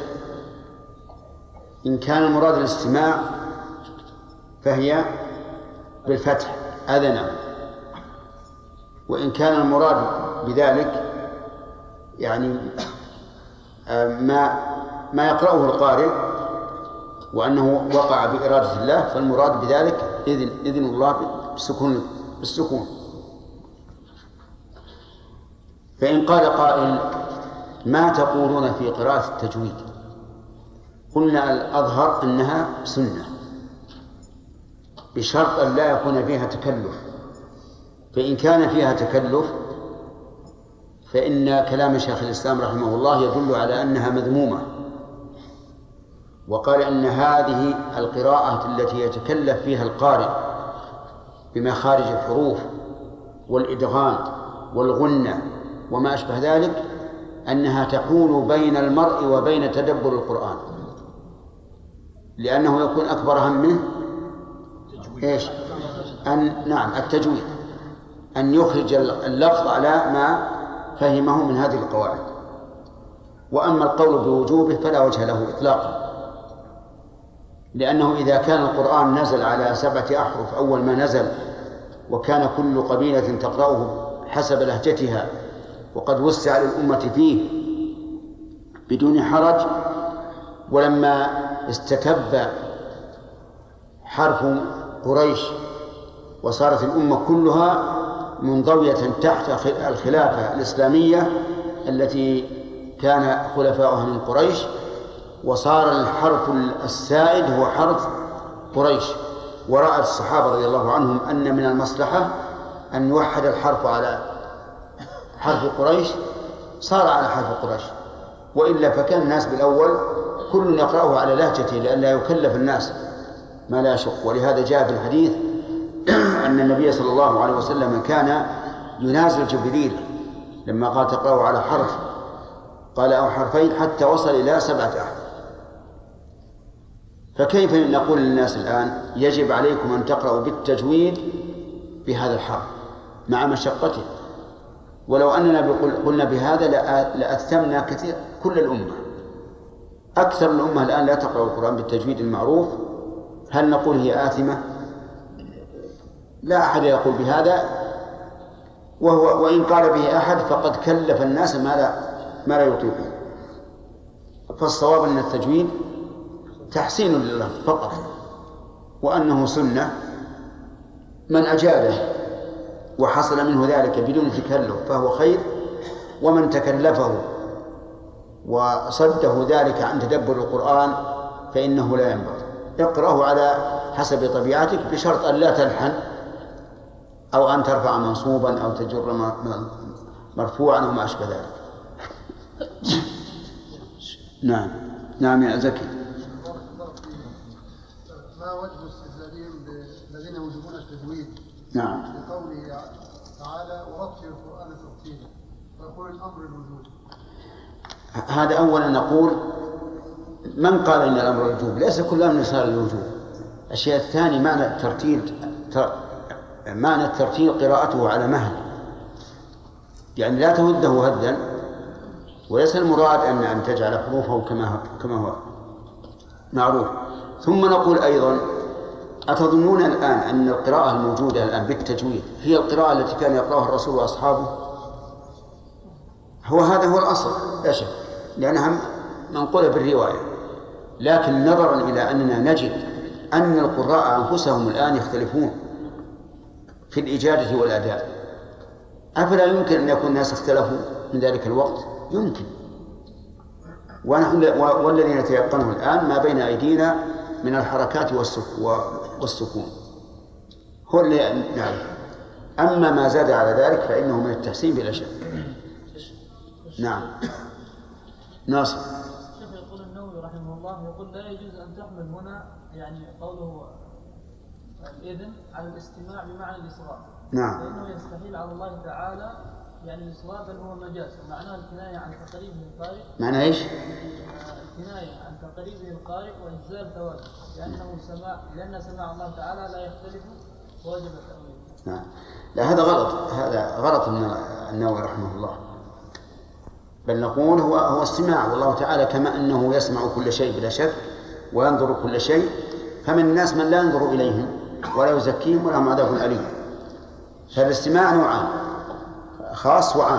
إن كان المراد الاستماع فهي بالفتح أذنه، وإن كان المراد بذلك يعني ما ما يقرأه القارئ وأنه وقع بإرادة الله، فالمراد بذلك إذن إذن الله بالسكون بالسكون. فإن قال قائل ما تقولون في قراءة التجويد؟ قلنا الأظهر أنها سنة بشرط أن لا يكون فيها تكلف، فإن كان فيها تكلف فإن كلام شيخ الإسلام رحمه الله يدل على أنها مذمومة، وقال إن هذه القراءة التي يتكلف فيها القارئ بمخارج الحروف والإدغام والغنة وما أشبه ذلك أنها تحول بين المرء وبين تدبر القرآن، لأنه يكون أكبر همه إيش؟ أن نعم التجويد، أن يخرج اللفظ على ما فهمه من هذه القواعد. وأما القول بوجوبه فلا وجه له إطلاقا، لأنه إذا كان القرآن نزل على سبعة أحرف أول ما نزل، وكان كل قبيلة تقرأه حسب لهجتها، وقد وسع للأمة فيه بدون حرج، ولما استكب حرف قريش وصارت الأمة كلها منضوية تحت الخلافة الإسلامية التي كان خلفاؤها من قريش، وصار الحرف السائد هو حرف قريش، ورأى الصحابة رضي الله عنهم أن من المصلحة أن يوحد الحرف على حرف قريش، صار على حرف قريش، وإلا فكان الناس بالأول كل يقرأه على لهجته لئلا يكلف الناس ما لا يشق. ولهذا جاء في الحديث أن النبي صلى الله عليه وسلم كان ينازل جبريل لما قال تقرأه على حرف، قال أو حرفين حتى وصل إلى سبعة أحرف. فكيف نقول للناس الآن يجب عليكم أن تقرأوا بالتجويد بهذا الحرف مع مشقته؟ ولو أننا قلنا بهذا لأثمنا كثير كل الأمة. أكثر الأمة الآن لا تقرأ القرآن بالتجويد المعروف، هل نقول هي آثمة؟ لا أحد يقول بهذا، وهو وإن قال به أحد فقد كلف الناس ما لا ما لا يطيقون. فالصواب أن التجويد تحسين لله فقط، وأنه سنة من أجابه وحصل منه ذلك بدون تكلف فهو خير، ومن تكلفه وصده ذلك عن تدبر القرآن فإنه لا ينبغي. اقرأه على حسب طبيعتك بشرط أن لا تلحن أو أن ترفع منصوبا أو تجر مرفوعا وما أشبه ذلك. نعم نعم يا زكي. ما وجه استدلالهم الذين يوجبون التجويد؟ نعم. بقوله تعالى ورتل القرآن ترتيلا، ويقول الأمر الوجوب. هذا أولا نقول من قال إن الأمر الوجوب؟ ليس كل أمر صار الوجوب. الشيء الثاني معنى الترتيل، معنى الترتيل قراءته على مهل، يعني لا تهده هدا، وليس المراد أن أن تجعل حروفه كما كما هو. معروف. ثم نقول أيضا: أتظنون الآن أن القراءة الموجودة الآن بالتجويد هي القراءة التي كان يقرأها الرسول وأصحابه؟ هو هذا هو الأصل لا شك، لأنها منقولة بالرواية. لكن نظرا إلى أننا نجد أن القراء أنفسهم الآن يختلفون في الإجادة والأداء، أفلا يمكن أن يكون الناس اختلفوا من ذلك الوقت؟ يمكن. ونحن والذي نتيقنه الآن ما بين أيدينا من الحركات والسكون هو اللي نعرف. أما ما زاد على ذلك فإنه من التحسين بلا شك. نعم. ناصر. الشيخ يقول النووي رحمه الله يقول لا يجوز أن تحمل هنا يعني قوله الإذن على الاستماع بمعنى الإصغاء. نعم. لأنه يستحيل على الله تعالى يعني الإصغاء، بل هو مجاز، ومعناه الكناية عن تقريبه القارئ. معناه إيش؟ الكناية عن تقريبه القارئ وإنزال ثوابه، لأنه سماع لأن سماع الله تعالى لا يختلف ووجب التأويل. نعم. لا هذا غلط، هذا غلط من النووي رحمه الله. بل نقول هو هو استماع، والله تعالى كما أنه يسمع كل شيء بلا شك وينظر كل شيء، فمن الناس من لا ينظر إليهم ولا يزكيهم ولهم عذاب أليم. فالاستماع نوعان، خاص وعام.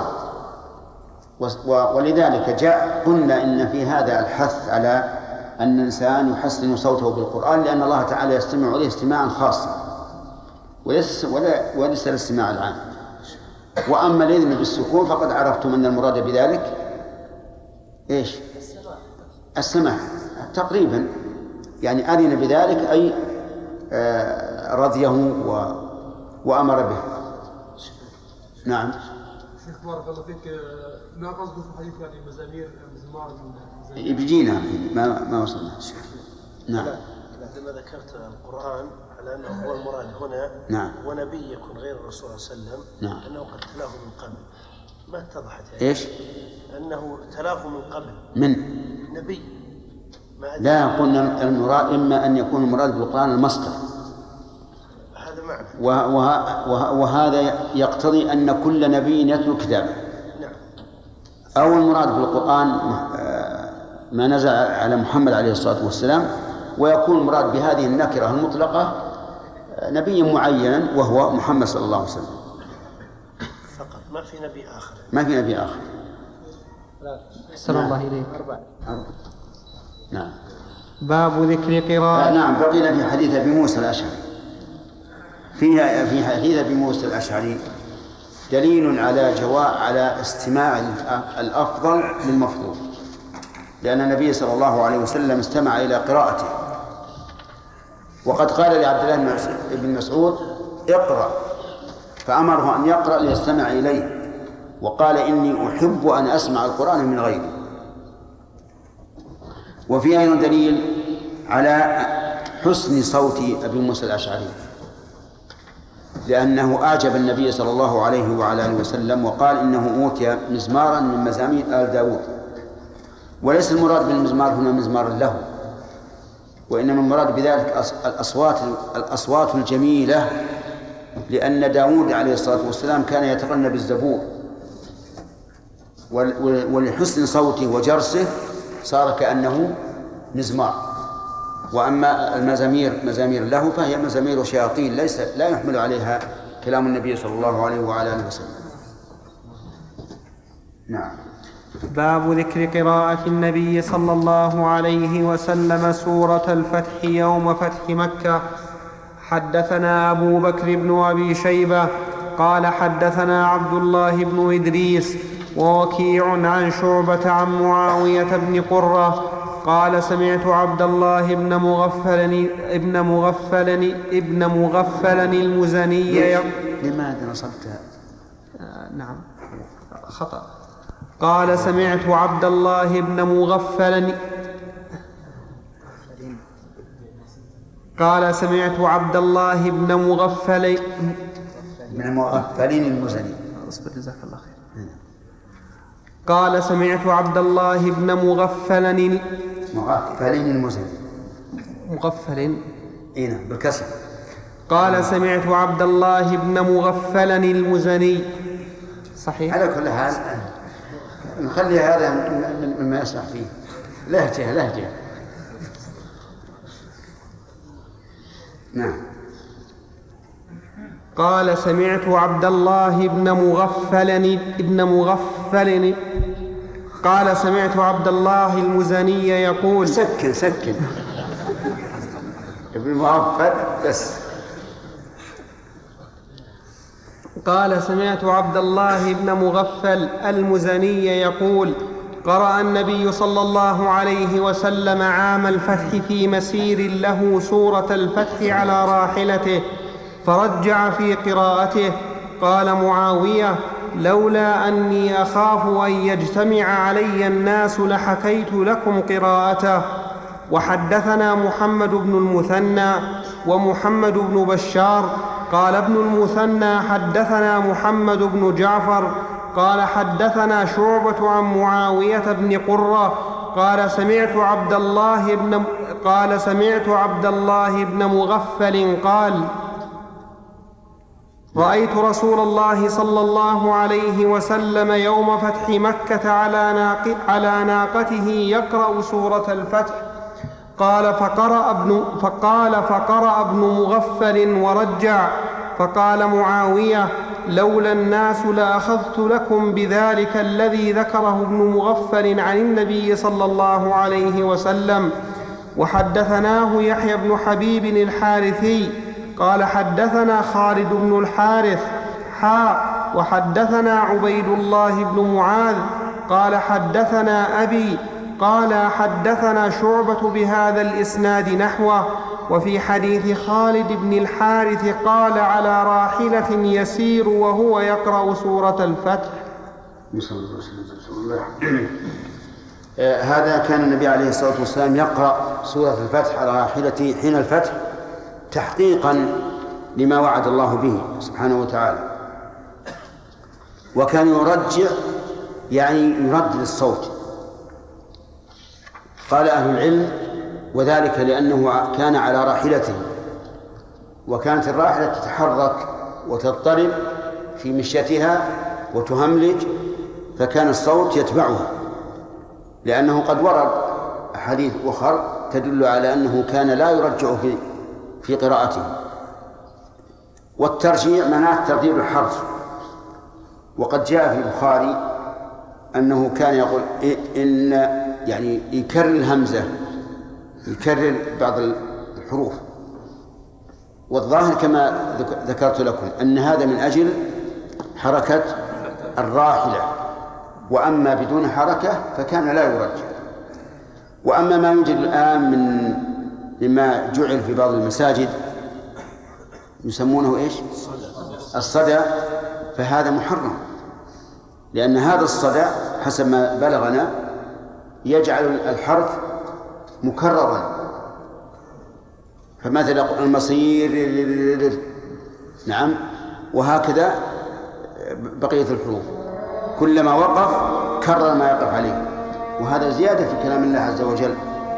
ولذلك جاء قلنا إن في هذا الحث على أن الإنسان يحسن صوته بالقرآن، لأن الله تعالى يستمع إليه استماعا خاصا وليس ولا وليس الاستماع العام. وأما الإذن بالسكون فقد عرفتم أن المراد بذلك إيش؟ السماح تقريبا، يعني أذن بذلك أي رضيه و... وأمر به. نعم. شيخ بارك الله فيك، ما قصده في الحديث يعني مزامير مزمار بيجينا ما ما وصلنا. نعم. عندما ذكرت القرآن على أنه هو المراد هنا، نعم، ونبي يكون غير الرسول صلى الله عليه وسلم، نعم، أنه قد تلاه من قبل، ما اتضحت يعني. إيش؟ أنه تلاه من قبل من نبي. لا، قلنا المراد إما أن يكون المراد بالقرآن المصدر، هذا معنى، وه... وه... وهذا يقتضي أن كل نبي يتلو كتابه. نعم. أو المراد بالقرآن ما نزل على محمد عليه الصلاة والسلام، ويكون المراد بهذه النكرة المطلقة نبي معينا وهو محمد صلى الله عليه وسلم فقط، ما في نبي آخر، ما في نبي آخر. أحسن نعم. الله إليك. أربعة. نعم. باب ذكر قراءة. نعم. بقينا في حديث أبي موسى الأشعري. فيها في حديث أبي موسى الأشعري دليل على جواء على استماع الأفضل للمفضول، لأن النبي صلى الله عليه وسلم استمع إلى قراءته، وقد قال لعبد الله بن مسعود اقرأ، فأمره أن يقرأ ليستمع إليه، وقال إني أحب أن أسمع القرآن من غيري. وفي أيضا دليل على حسن صوت أبي موسى الأشعري، لأنه أعجب النبي صلى الله عليه وعلى آله وسلم، وقال إنه أوتي مزمارا من مزامير آل داود. وليس المراد بالمزمار هنا مزمار له، وإنما المراد بذلك الأصوات الأصوات الجميلة، لأن داود عليه الصلاة والسلام كان يتغنى بالزبور، ولحسن صوته وجرسه صار كأنه مزمار. وأما المزامير مزامير له فهي مزامير شياطين، ليس لا يحمل عليها كلام النبي صلى الله عليه وعلى آله وسلم. نعم. باب ذكر قراءة النبي صلى الله عليه وسلم سورة الفتح يوم فتح مكة. حدثنا أبو بكر بن أبي شيبة قال حدثنا عبد الله بن إدريس ووكيع عن شعبة عن معاوية بن قرة قال سمعت عبد الله بن مغفل ابن مغفل ابن مغفل المزني. لماذا نصبتها؟ آه نعم خطأ. قال سمعت عبد الله بن مغفل قال سمعت عبد الله بن مغفل من مغفلين المزني. اصبر جزاك الله خير. قال سمعت عبد الله بن مغفل مغفلين المزني. مغفل اي بالكسر. قال سمعت عبد الله بن مغفل المزني. صحيح. على كل حال نخلي هذا مما يصلح فيه لهجة لهجة. نعم. قال سمعت عبد الله بن مغفل ابن مغفل قال سمعت عبد الله المزني يقول سكن سكن ابن مغفل بس. قال سمعت عبد الله بن مغفل المزني يقول قرأ النبي صلى الله عليه وسلم عام الفتح في مسير له سورة الفتح على راحلته فرجع في قراءته. قال معاوية لولا أني أخاف أن يجتمع علي الناس لحكيت لكم قراءته. وحدثنا محمد بن المثنى ومحمد بن بشار قال ابن المثنى حدثنا محمد بن جعفر قال حدثنا شعبة عن معاوية بن قرة قال سمعت عبد الله بن قال سمعت عبد الله بن مغفل قال رأيت رسول الله صلى الله عليه وسلم يوم فتح مكة على, ناق على ناقته يقرأ سورة الفتح. قال فقرأ ابن, فقال فقرأ ابن مغفل ورجع. فقال معاوية لولا الناس لأخذت لكم بذلك الذي ذكره ابن مغفل عن النبي صلى الله عليه وسلم. وحدثناه يحيى بن حبيب الحارثي قال حدثنا خالد بن الحارث حا وحدثنا عبيد الله بن معاذ قال حدثنا أبي قال حدثنا شعبة بهذا الإسناد نحوه. وفي حديث خالد بن الحارث قال على راحلة يسير وهو يقرأ سورة الفتح. هذا كان النبي عليه الصلاة والسلام يقرأ سورة الفتح على راحلته حين الفتح تحقيقا لما وعد الله به سبحانه وتعالى. وكان يرجع يعني يردد الصوت. قال أهل العلم وذلك لأنه كان على راحلته وكانت الراحلة تتحرك وتضطرب في مشيتها وتهملج فكان الصوت يتبعها لأنه قد ورد أحاديث أخرى تدل على أنه كان لا يرجع في في قراءته. والترجيع معناه تغيير الحرف. وقد جاء في البخاري أنه كان يقول إن يعني يكرر الهمزة يكرر بعض الحروف. والظاهر كما ذكرت لكم أن هذا من أجل حركة الراحلة وأما بدون حركة فكان لا يرجع. وأما ما يوجد الآن من مما جعل في بعض المساجد يسمونه إيش؟ الصدى. فهذا محرم لأن هذا الصدى حسب ما بلغنا يجعل الحرف مكررا. فمثلا المصير نعم وهكذا بقية الحروف كلما وقف كرر ما يقف عليه. وهذا زيادة في كلام الله عز وجل.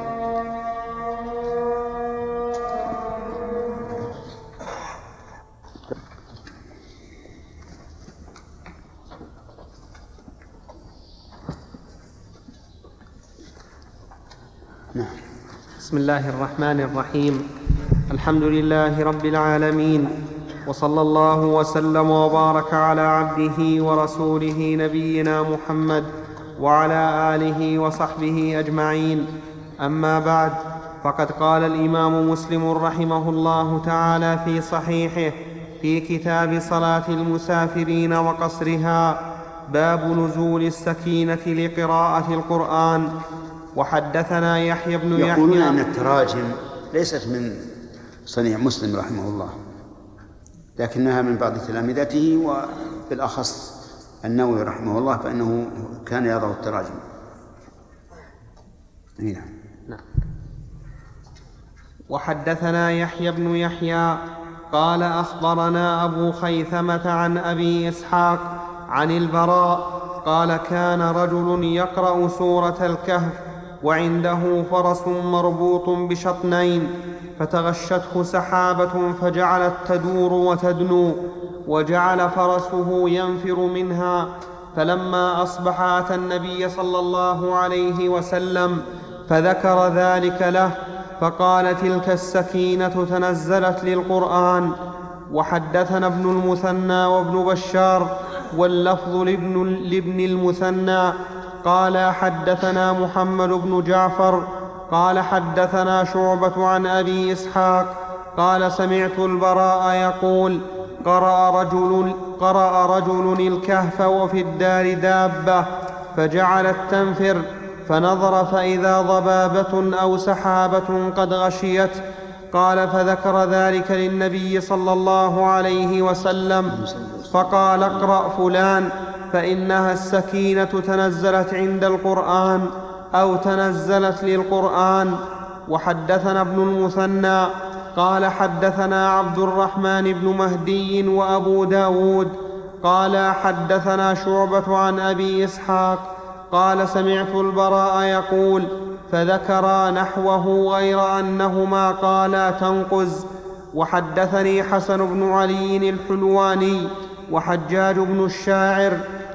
بسم الله الرحمن الرحيم. الحمد لله رب العالمين وصلى الله وسلم وبارك على عبده ورسوله نبينا محمد وعلى آله وصحبه أجمعين. أما بعد فقد قال الإمام مسلم رحمه الله تعالى في صحيحه في كتاب صلاة المسافرين وقصرها باب نزول السكينة لقراءة القرآن. وحدثنا يحيى بن يحيى يقولون أن التراجم ليست من صنيع مسلم رحمه الله لكنها من بعض تلامذته وبالأخص النووي رحمه الله فإنه كان يضع التراجم. نعم. نعم. وحدثنا يحيى بن يحيى قال أخبرنا أبو خيثمة عن أبي إسحاق عن البراء قال كان رجل يقرأ سورة الكهف وعنده فرس مربوط بشطنين فتغشته سحابة فجعلت تدور وتدنو وجعل فرسه ينفر منها. فلما أصبح أتى النبي صلى الله عليه وسلم فذكر ذلك له فقال تلك السكينة تنزلت للقرآن. وحدثنا ابن المثنى وابن بشار واللفظ لابن, لابن المثنى قال حدثنا محمد بن جعفر قال حدثنا شعبة عن أبي إسحاق قال سمعت البراء يقول قرأ رجل, قرأ رجل الكهف وفي الدار دابة فجعلت تنفر فنظر فإذا ضبابة أو سحابة قد غشيت. قال فذكر ذلك للنبي صلى الله عليه وسلم فقال اقرأ فلان فإنها السكينة تنزلت عند القرآن أو تنزلت للقرآن. وحدثنا ابن المثنى قال حدثنا عبد الرحمن بن مهدي وأبو داود قال حدثنا شعبة عن أبي إسحاق قال سمعت البراء يقول فذكرا نحوه غير أنهما قالا تنقز. وحدثني حسن بن علي الحلواني وحجاج بن الشاعر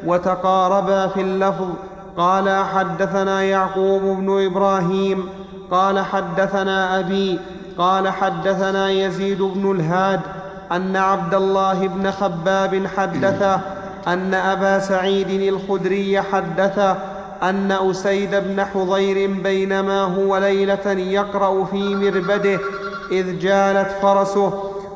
وتقاربا في اللفظ. قال حدثنا يعقوب بن إبراهيم قال حدثنا أبي قال حدثنا يزيد بن الهاد أن عبد الله بن خباب حدثه أن أبا سعيد الخدري حدثه أن أسيد بن حضير بينما هو ليلة يقرأ في مربده إذ جالت فرسه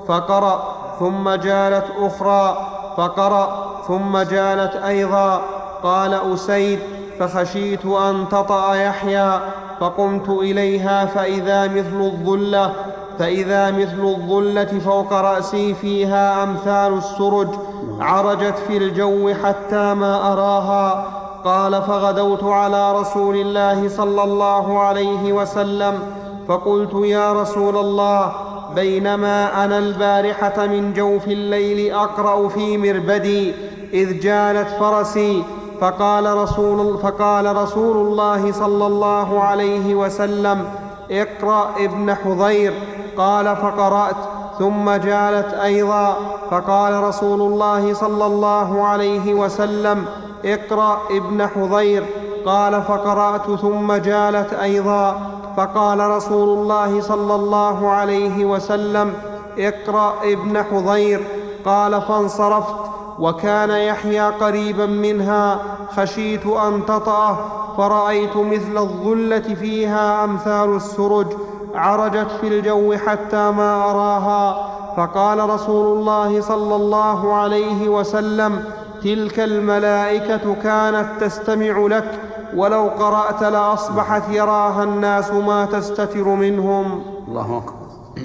فقرأ ثم جالت أخرى فقرأ ثم جالت أيضا. قال أسيد فخشيت أن تطأ يحيى فقمت إليها فإذا مثل الظلة فإذا مثل الظلة فوق رأسي فيها أمثال السرج عرجت في الجو حتى ما أراها. قال فغدوت على رسول الله صلى الله عليه وسلم فقلت يا رسول الله بينما أنا البارحة من جوف الليل أقرأ في مربدي إذ جالت فرسي فقال رسول, فقال رسول الله صلى الله عليه وسلم اقرأ ابن حضير. قال فقرأت ثم جالت أيضا فقال رسول الله صلى الله عليه وسلم اقرأ ابن حضير. قال فقرأت ثم جالت أيضا فقال رسول الله صلى الله عليه وسلم اقرأ ابن حضير. قال فانصرفت وكان يحيى قريبا منها خشيت أن تطأه فرأيت مثل الظلة فيها أمثال السرج عرجت في الجو حتى ما أراها. فقال رسول الله صلى الله عليه وسلم تلك الملائكة كانت تستمع لك ولو قرأت لأصبحت يراها الناس ما تستتر منهم. الله أكبر.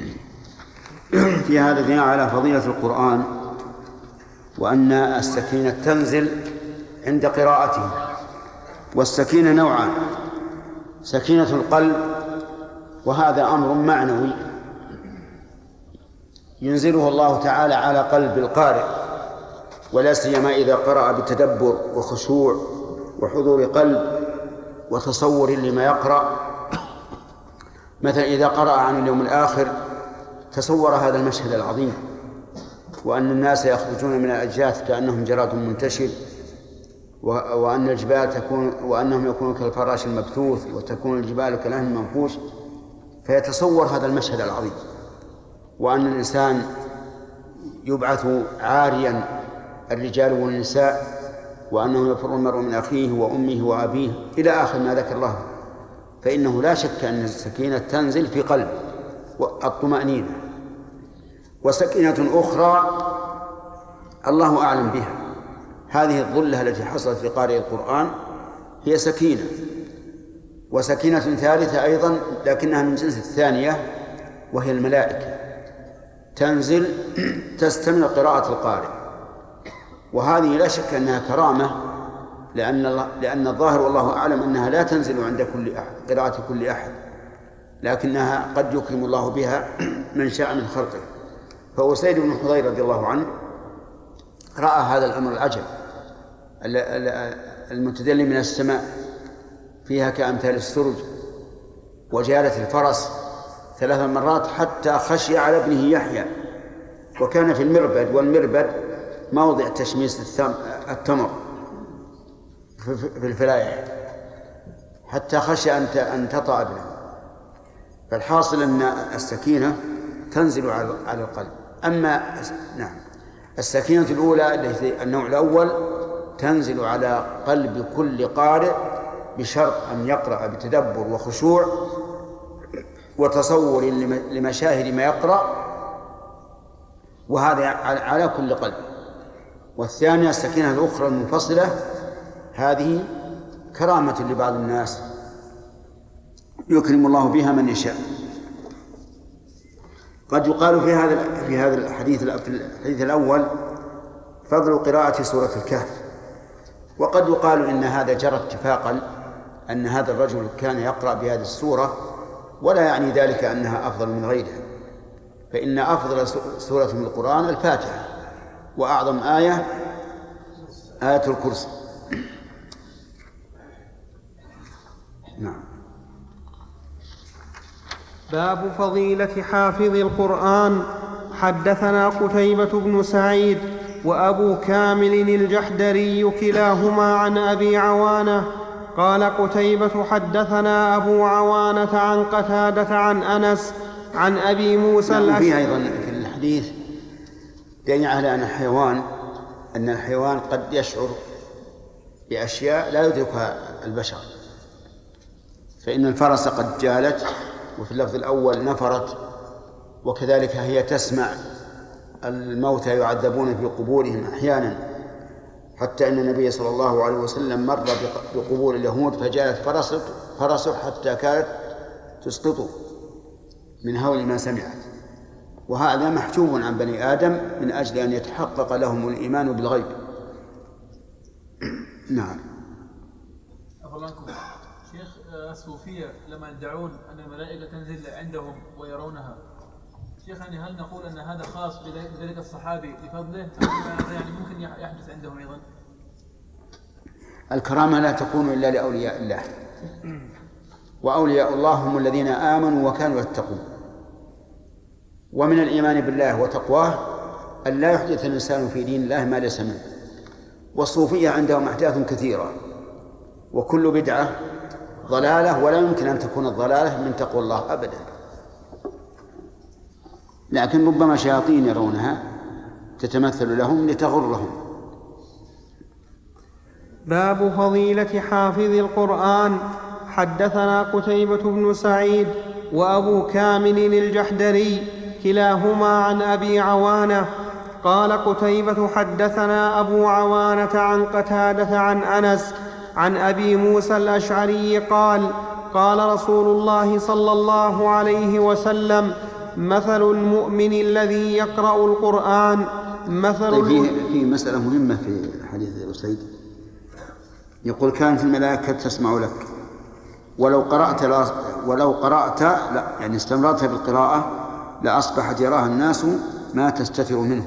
في هذا دليل على فضيلة القرآن وأن السكينة تنزل عند قراءته. والسكينة نوعان: سكينة القلب وهذا أمر معنوي ينزله الله تعالى على قلب القارئ، ولا سيما إذا قرأ بتدبر وخشوع وحضور قلب وتصور لما يقرأ. مثلا إذا قرأ عن اليوم الآخر تصور هذا المشهد العظيم، وأن الناس يخرجون من الأجداث كأنهم جراد منتشر، وأن الجبال تكون وأنهم يكونون كالفراش المبثوث وتكون الجبال كالعهن المنفوش، فيتصور هذا المشهد العظيم، وأن الإنسان يبعث عاريا الرجال والنساء، وأنه يفر المرء من أخيه وأمه وأبيه إلى آخر ما ذكر الله. فإنه لا شك أن السكينة تنزل في قلب الطمأنينة. وسكينة أخرى الله أعلم بها، هذه الظلة التي حصلت في قارئ القرآن هي سكينة. وسكينة ثالثة أيضا لكنها من جنس الثانية، وهي الملائكة تنزل تستمع قراءة القارئ، وهذه لا شك أنها كرامة، لأن الله لأن الظاهر والله أعلم أنها لا تنزل عند كل أحد قراءة كل أحد، لكنها قد يكرم الله بها من شاء من خلقه. فأسيد بن حضير رضي الله عنه رأى هذا الأمر العجب المتدلي من السماء فيها كأمثال السرج، وجالت الفرس ثلاث مرات حتى خشي على ابنه يحيى، وكان في المربد، والمربد موضع تشميس التمر في الفلايح، حتى خشي أن تطأ ابنه. فالحاصل أن السكينة تنزل على القلب. أما نعم السكينة الأولى التي النوع الأول تنزل على قلب كل قارئ بشرط أن يقرأ بتدبر وخشوع وتصور لمشاهد ما يقرأ، وهذا على كل قلب. والثانية السكينة الأخرى المنفصلة، هذه كرامة لبعض الناس يكرم الله بها من يشاء. قد يقال في هذا في هذا الحديث في الحديث الأول فضل قراءة سورة الكهف، وقد يقال إن هذا جرى اتفاقا أن هذا الرجل كان يقرأ بهذه السورة، ولا يعني ذلك أنها أفضل من غيرها، فإن أفضل سورة من القرآن الفاتحة، وأعظم آية آية الكرسي. نعم. باب فضيلة حافظ القرآن. حدثنا قتيبة بن سعيد وأبو كامل الجحدري كلاهما عن أبي عوانة قال قتيبة حدثنا أبو عوانة عن قتادة عن أنس عن أبي موسى الأشعري. وفيه أيضا في الحديث دليل على أن الحيوان أن الحيوان قد يشعر بأشياء لا يدركها البشر، فإن الفرس قد جالت، وفي اللفظ الأول نفرت، وكذلك هي تسمع الموتى يعذبون في قبورهم أحيانا، حتى أن النبي صلى الله عليه وسلم مر بقبور اليهود فجاءت فرسه حتى كانت تسقط من هول ما سمعت. وهذا محجوب عن بني آدم من أجل أن يتحقق لهم الإيمان بالغيب. نعم. أفضلكم شيخ، الصوفية لما يدعون أن الملائكة تنزل عندهم ويرونها، شيخ يعني هل نقول أن هذا خاص بذلك الصحابي بفضله، أم يعني ممكن يحدث عندهم أيضا؟ الكرامة لا تكون إلا لأولياء الله، وأولياء الله هم الذين آمنوا وكانوا يتقون. ومن الإيمان بالله وتقواه أن لا يحدث الإنسان في دين الله ما ليس منه. والصوفية عندهم أحداث كثيرة، وكل بدعة ضلالة، ولا يمكن أن تكون الضلالة من تقوى الله أبدا، لكن ربما شياطين يرونها تتمثل لهم لتغرهم. باب فضيلة حافظ القرآن. حدثنا قتيبة بن سعيد وأبو كامل الجحدري كلاهما عن أبي عوانة قال قتيبة حدثنا أبو عوانة عن قتادة عن أنس عن أبي موسى الأشعري قال قال رسول الله صلى الله عليه وسلم مثل المؤمن الذي يقرأ القرآن مثل طيب في, في مسألة مهمة في حديث أسيد، يقول كانت الملائكة تسمع لك ولو قرأت لا ولو قرأت لا يعني استمرت في القراءة لأصبحت يراها الناس ما تستتر منه.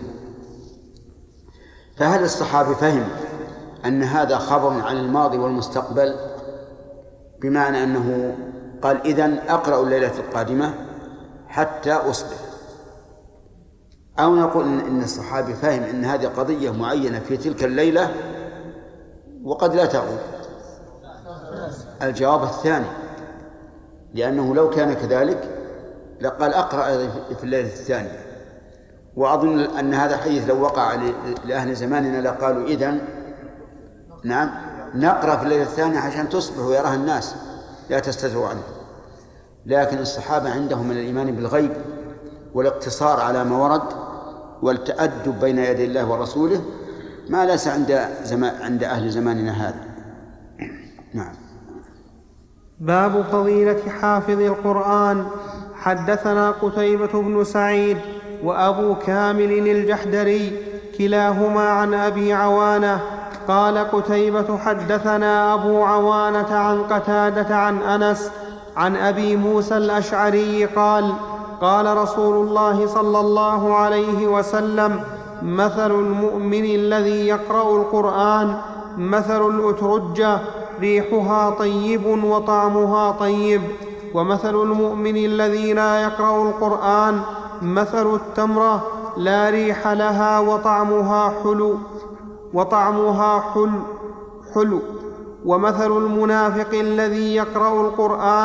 فهل الصحابي فهم أن هذا خبر عن الماضي والمستقبل، بمعنى أنه قال إذن أقرأ الليلة القادمة حتى أصبح، أو نقول إن الصحابي فهم أن هذه قضية معينة في تلك الليلة وقد لا تعود؟ الجواب الثاني، لأنه لو كان كذلك لقال أقرأ في الليلة الثانية. وأظن أن هذا حديث لو وقع لأهل زماننا لقالوا إذن نعم نقرأ في الليلة الثانية عشان تصبح ويراها الناس لا تستتروا عنه. لكن الصحابة عندهم من الإيمان بالغيب والاقتصار على ما ورد والتأدب بين يدي الله ورسوله ما ليس عند زمان عند أهل زماننا هذا. نعم. باب فضيلة حافظ القرآن. حدثنا قتيبة بن سعيد وأبو كامل الجحدري كلاهما عن أبي عوانة قال قتيبة حدثنا أبو عوانة عن قتادة عن أنس عن أبي موسى الأشعري قال قال رسول الله صلى الله عليه وسلم مثل المؤمن الذي يقرأ القرآن مثل الأترجة ريحها طيب وطعمها طيب، ومثل المؤمن الذي لا يقرأ القرآن مثل التمرة لا ريح لها وطعمها حلو وطعمها حلو حلو ومثل المنافق الذي يقرأ القرآن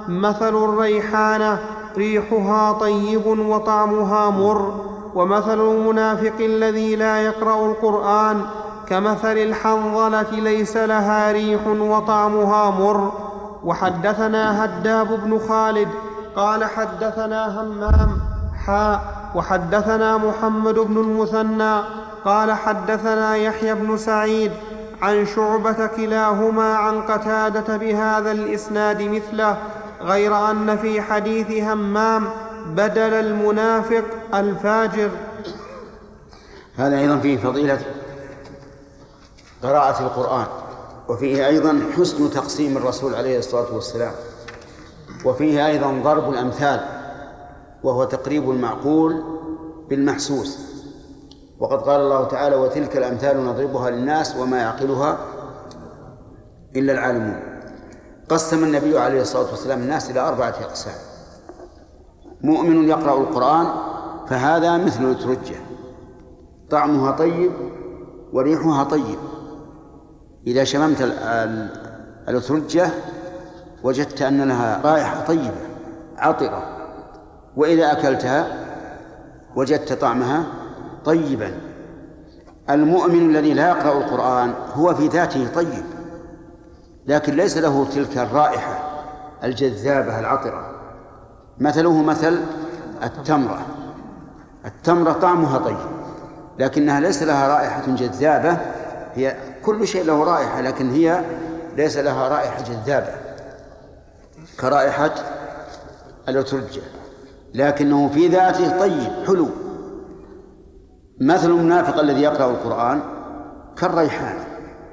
مثل الريحانة ريحها طيب وطعمها مر، ومثل المنافق الذي لا يقرأ القرآن كمثل الحنظلة ليس لها ريح وطعمها مر. وحدثنا هداب بن خالد قال حدثنا همام حاء وحدثنا محمد بن المثنى قال حدثنا يحيى بن سعيد عن شعبة كلاهما عن قتادة بهذا الإسناد مثله، غير أن في حديث همام بدل المنافق الفاجر. هذا أيضا فيه فضيلة قراءة القرآن، وفيه أيضا حسن تقسيم الرسول عليه الصلاة والسلام، وفيه أيضا ضرب الأمثال وهو تقريب المعقول بالمحسوس. وقد قال الله تعالى: وتلك الأمثال نضربها للناس وما يعقلها إلا العالمون. قسم النبي عليه الصلاة والسلام الناس إلى أربعة أقسام: مؤمن يقرأ القرآن فهذا مثل الأترجة طعمها طيب وريحها طيب، إذا شممت الأترجة وجدت أن لها رائحة طيبة عطرة، وإذا أكلتها وجدت طعمها طيبا. المؤمن الذي لا يقرأ القرآن هو في ذاته طيب، لكن ليس له تلك الرائحة الجذابة العطرة. مثله مثل التمرة، التمرة طعمها طيب لكنها ليس لها رائحة جذابة، هي كل شيء له رائحة لكن هي ليس لها رائحة جذابة كرائحة الأترجة، لكنه في ذاته طيب حلو. مثل المنافق الذي يقرأ القرآن كالريحانة،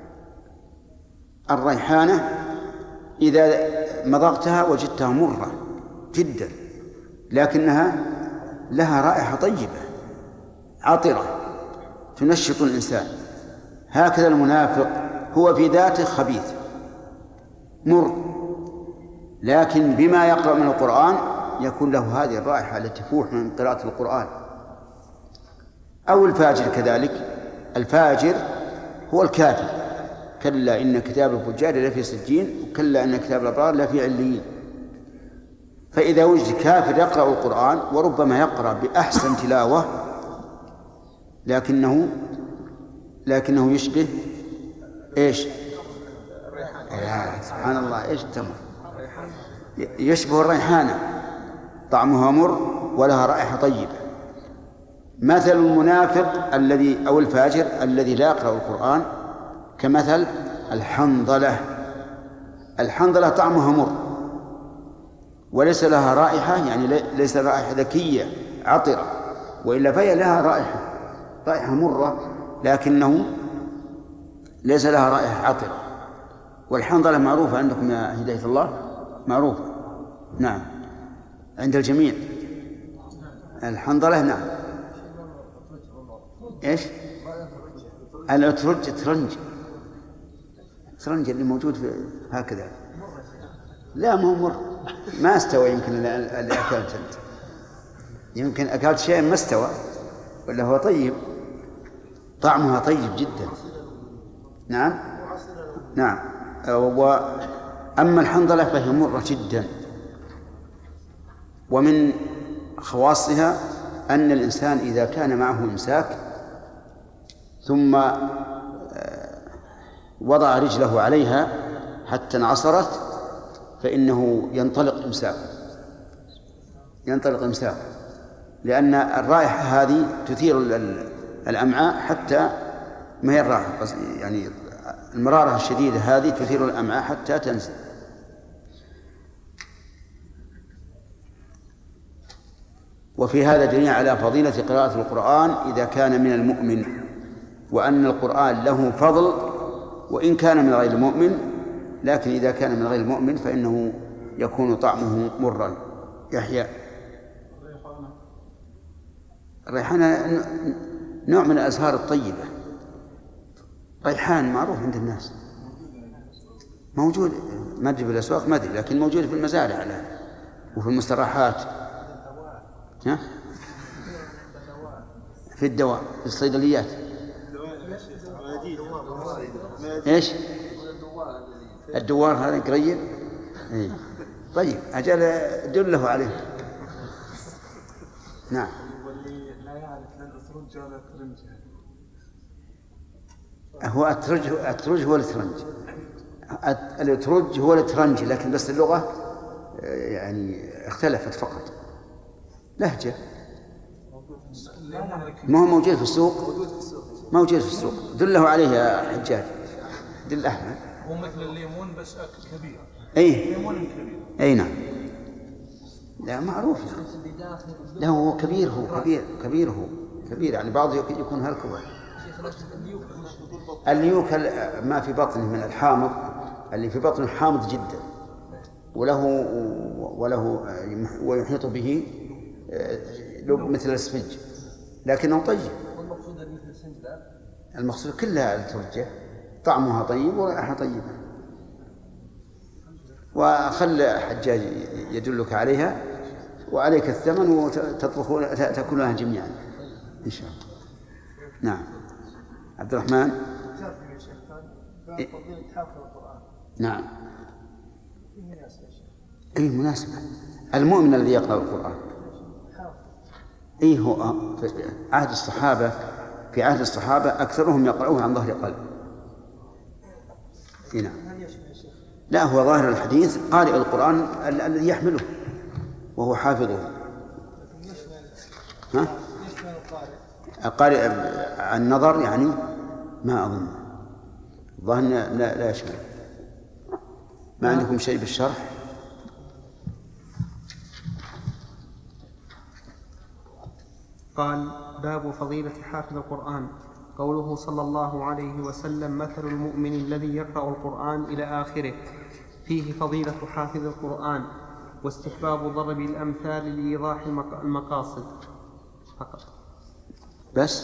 الريحانة إذا مضغتها وجدتها مرة جدا لكنها لها رائحة طيبة عطرة تنشط الإنسان. هكذا المنافق هو في ذاته خبيث مر، لكن بما يقرأ من القرآن يكون له هذه الرائحة التي تفوح من قراءة القرآن. أو الفاجر كذلك، الفاجر هو الكافر: كلا إن كتاب الفجار لفي سجين وكلا إن كتاب الأبرار لفي عليين. فإذا وجد كافر يقرأ القرآن وربما يقرأ بأحسن تلاوة لكنه لكنه يشبه إيش؟ سبحان الله، إيش التمر؟ يشبه الريحانة طعمها مر ولها رائحة طيبة. مثل المنافق الذي أو الفاجر الذي لا يقرأ القرآن كمثل الحنظلة، الحنظلة طعمها مر وليس لها رائحة، يعني ليس رائحة ذكية عطرة، وإلا فهي لها رائحة رائحة مرة لكنه ليس لها رائحة عطرة. والحنظلة معروفة عندكم يا هداية الله، معروفة نعم عند الجميع الحنظلة. نعم إيش؟ الأترج ترنج ترنج اللي موجود في هكذا. لا ما هو مر، ما استوى. يمكن اللي أكلت أنت يمكن أكلت شيء ما استوى ولا هو طيب، طعمها طيب جدا. نعم نعم. وأما الحنظلة فهي مرة جدا، ومن خواصها أن الإنسان إذا كان معه إمساك ثم وضع رجله عليها حتى انعصرت فإنه ينطلق إمساك ينطلق إمساك لأن الرائحة هذه تثير الأمعاء حتى ما هي الراحة، يعني المرارة الشديدة هذه تثير الأمعاء حتى تنزل. وفي هذا دليل على فضيلة قراءة القرآن إذا كان من المؤمن، وأن القرآن له فضل وإن كان من غير المؤمن، لكن إذا كان من غير المؤمن فإنه يكون طعمه مرا. يحيى الريحانة نوع من الأزهار الطيبة، ريحان معروف عند الناس، موجود ما أدري في الأسواق ما أدري، لكن موجود في المزارع الآن وفي المستراحات، ها؟ في الدواء في الصيدليات. إيش الدوار هذا قريب؟ إيه. طيب أجل دله عليه. نعم. واللي لا يعرف لا الأترج ولا الترنج. هو أترج أترج هو الترنج. الأترج هو الترنج، لكن بس اللغة يعني اختلفت فقط. لهجة ما هو موجود في السوق. موجود في السوق. دله عليه يا حجاج. دل أحمد. هو مثل الليمون بس كبير. أي. ليمون كبير. أي نعم. لا معروف. لا هو كبير، هو كبير كبير هو كبير يعني بعض يكون هالكبر. الليوك ما في بطنه من الحامض، اللي في بطنه حامض جدا وله وله ويحيط به لب مثل الاسفنج لكنه طيب. والمقصود مثل السنجلاب. المقصود كلها الترجة طعمها طيب ورائحة طيبة. وخل حجاج يدلك عليها وعليك الثمن وتطبخون تأكلونها جميعا إن شاء الله. نعم. عبد الرحمن. نعم. أي مناسبة. المؤمن الذي يقرأ القرآن. أي هو في عهد الصحابة في عهد الصحابة أكثرهم يقرؤون عن ظهر قلب. نعم. لا هو ظاهر الحديث قارئ القرآن الذي يحمله وهو حافظه. ها؟ قارئ النظر يعني ما أظن ظن لا لا يشمل. ما عندكم شيء بالشرح؟ قال: باب فضيلة حافظ القرآن. قوله صلى الله عليه وسلم: مثل المؤمن الذي يقرأ القرآن إلى آخره، فيه فضيلة حافظ القرآن واستحباب ضرب الأمثال لإيضاح المقاصد فقط. بس.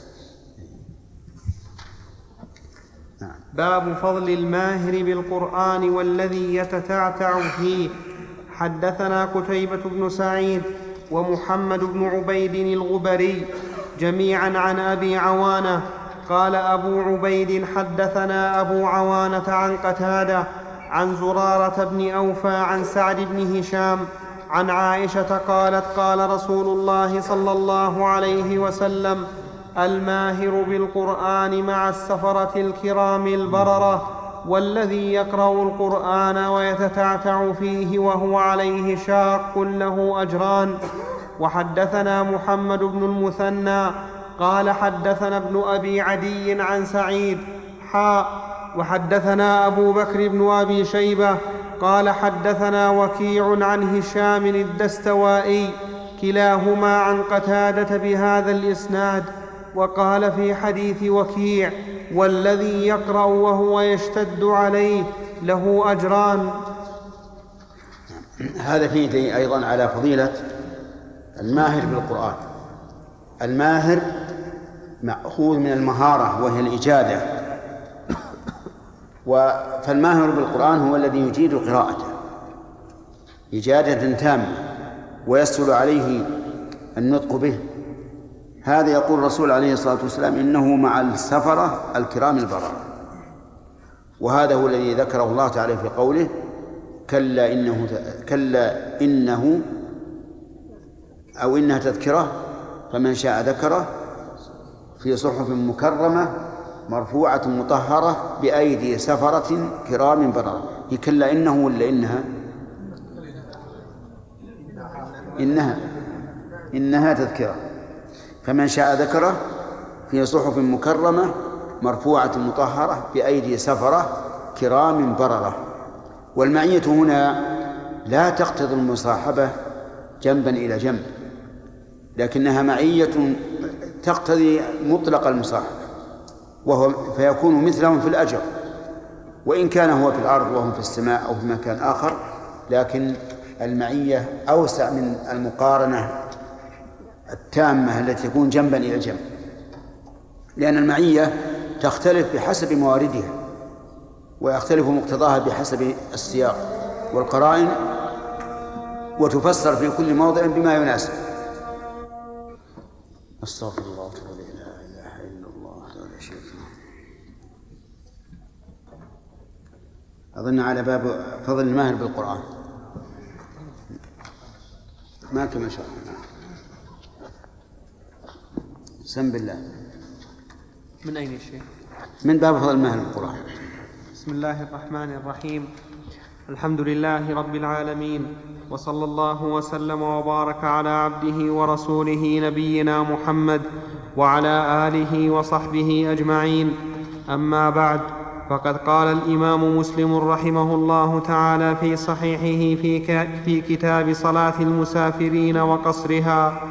نعم. باب فضل الماهر بالقرآن والذي يتتعتع فيه. حدثنا قتيبة بن سعيد ومحمد بن عبيد الغبري جميعا عن أبي عوانة قال أبو عبيد: حدثنا أبو عوانة عن قتادة عن زرارة بن أوفى عن سعد بن هشام عن عائشة قالت: قال رسول الله صلى الله عليه وسلم: الماهر بالقرآن مع السفرة الكرام البررة، والذي يقرأ القرآن ويتتعتع فيه وهو عليه شاق له أجران. وحدثنا محمد بن المثنى قال: حدثنا ابن أبي عدي عن سعيد حاء وحدثنا أبو بكر بن أبي شيبة قال: حدثنا وكيع عن هشام الدستوائي كلاهما عن قتادة بهذا الإسناد. وقال في حديث وكيع: والذي يقرأ وهو يشتد عليه له أجران. هذا فيه أيضا على فضيلة الماهر بالقرآن. الماهر مأخوذ من المهارة وهي الإجادة، فالماهر بالقرآن هو الذي يجيد قراءته إجادة تامة ويسهل عليه النطق به. هذا يقول الرسول عليه الصلاة والسلام: إنه مع السفرة الكرام البررة. وهذا هو الذي ذكره الله تعالى في قوله: كلا إنه كلا إنه أو إنها تذكرة فمن شاء ذكره في صحف مكرمة مرفوعة مطهرة بأيدي سفرة كرام بررة. هي كلا إنه ولا إنها؟ إنها إنها تذكرة فمن شاء ذكره في صحف مكرمة مرفوعة مطهرة بأيدي سفرة كرام بررة. والمعية هنا لا تقتضي المصاحبة جنبا إلى جنب، لكنها معية تقتضي مطلق المصاحبة، وهو فيكون مثلهم في الأجر، وإن كان هو في الأرض وهم في السماء أو في مكان آخر، لكن المعية أوسع من المقارنة التامة التي تكون جنبا إلى جنب، لأن المعية تختلف بحسب مواردها ويختلف مقتضاها بحسب السياق والقرائن، وتفسر في كل موضع بما يناسب. أستغفر الله ولا إله إلا الله ولا شريك له. أظن على باب فضل الماهر بالقرآن. ما كما شاء الله. سم بالله. من أين الشيء؟ من باب فضل المهر القرآن. بسم الله الرحمن الرحيم. الحمد لله رب العالمين، وصلى الله وسلم وبارك على عبده ورسوله نبينا محمد وعلى آله وصحبه أجمعين. أما بعد، فقد قال الإمام مسلم رحمه الله تعالى في صحيحه في, في كتاب صلاة المسافرين وقصرها: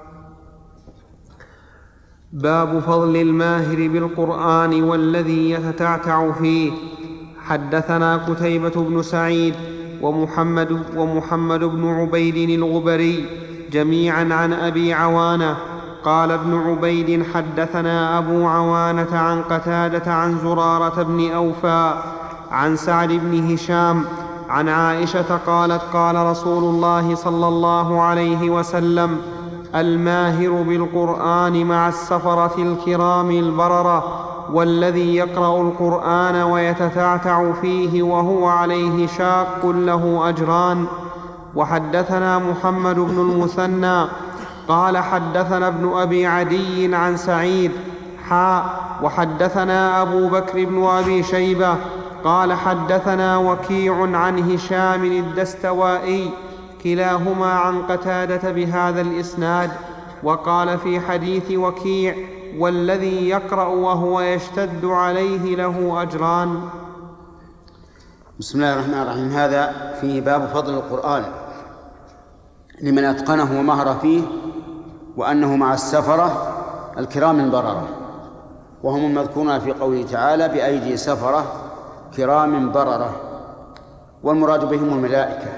باب فضل الماهر بالقرآن والذي يتتعتع فيه. حدثنا قتيبة بن سعيد ومحمد, ومحمد بن عبيد الغبري جميعا عن أبي عوانة قال ابن عبيد: حدثنا أبو عوانة عن قتادة عن زرارة بن أوفى عن سعد بن هشام عن عائشة قالت: قال رسول الله صلى الله عليه وسلم: الماهر بالقرآن مع السفرة الكرام البررة، والذي يقرأ القرآن ويتتعتع فيه وهو عليه شاق له أجران. وحدثنا محمد بن المثنى قال حدثنا ابن أبي عدي عن سعيد حاء وحدثنا أبو بكر بن أبي شيبة قال حدثنا وكيع عن هشام الدستوائي كلاهما عن قتادة بهذا الإسناد. وقال في حديث وكيع: والذي يقرأ وهو يشتد عليه له أجران. بسم الله الرحمن الرحيم. هذا فيه باب فضل القرآن لمن أتقنه ومهر فيه، وأنه مع السفرة الكرام البررة، وهم المذكورون في قوله تعالى: بأيدي سفرة كرام بررة، والمراد بهم الملائكة.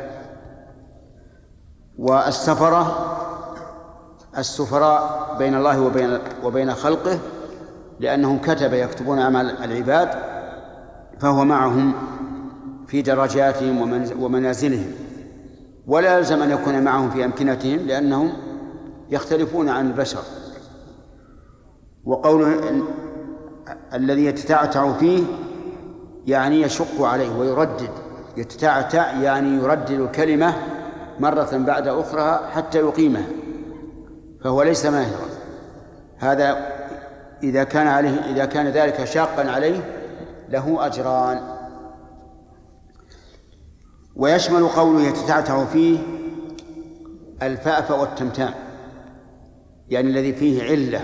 والسفرة السفراء بين الله وبين, وبين خلقه، لأنهم كتب يكتبون أعمال العباد، فهو معهم في درجاتهم ومنازلهم، ولا يلزم أن يكون معهم في أمكنتهم لأنهم يختلفون عن البشر. وقوله الذي يتتعتع فيه يعني يشق عليه ويردد. يتتعتع يعني يردد الكلمة مرة بعد أخرى حتى يقيمها، فهو ليس ماهرا. هذا إذا كان عليه إذا كان ذلك شاقا عليه له أجران. ويشمل قوله يتتعتع فيه الفأف والتمتام، يعني الذي فيه علة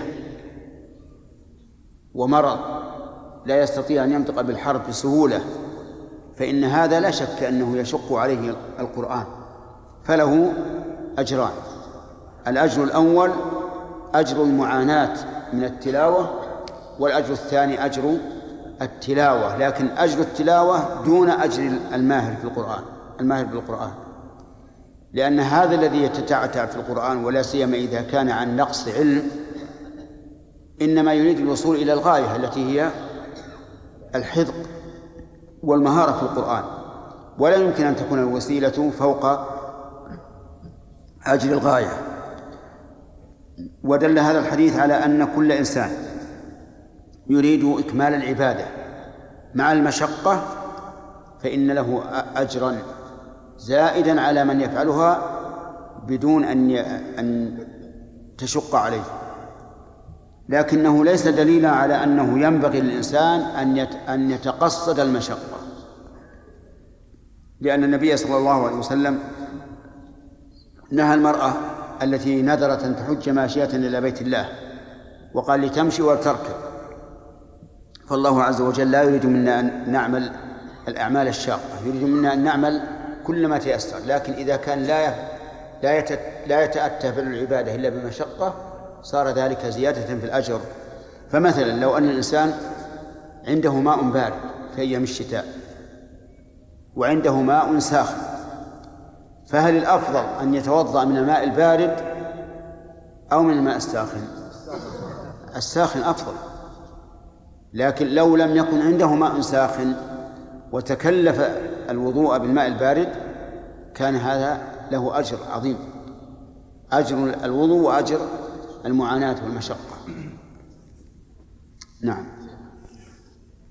ومرض لا يستطيع أن ينطق بالحرف بسهولة، فإن هذا لا شك أنه يشق عليه القرآن، فله أجران. الأجر الأول أجر المعاناة من التلاوة، والأجر الثاني أجر التلاوة، لكن أجر التلاوة دون أجر الماهر في القرآن الماهر بالقرآن، لأن هذا الذي يتتعتع في القرآن، ولا سيما إذا كان عن نقص علم، إنما يريد الوصول إلى الغاية التي هي الحذق والمهارة في القرآن، ولا يمكن أن تكون الوسيلة فوق أجر الغاية. ودل هذا الحديث على أن كل إنسان يريد إكمال العبادة مع المشقة فإن له أجرا زائدا على من يفعلها بدون أن أن تشق عليه، لكنه ليس دليلا على أنه ينبغي للإنسان أن أن يتقصد المشقة، لأن النبي صلى الله عليه وسلم نهى المرأة التي نذرت أن تحج ماشية إلى بيت الله وقال لتمشي ولتركب، فالله عز وجل لا يريد منا أن نعمل الأعمال الشاقة، يريد منا أن نعمل كل ما تيسر، لكن إذا كان لا لا يتأتى في العبادة إلا بمشقة صار ذلك زيادة في الأجر. فمثلا لو أن الإنسان عنده ماء بارد في أيام الشتاء وعنده ماء ساخن، فهل الأفضل أن يتوضأ من الماء البارد أو من الماء الساخن؟ الساخن أفضل. لكن لو لم يكن عنده ماء ساخن وتكلف الوضوء بالماء البارد كان هذا له أجر عظيم، أجر الوضوء وأجر المعاناة والمشقة. نعم.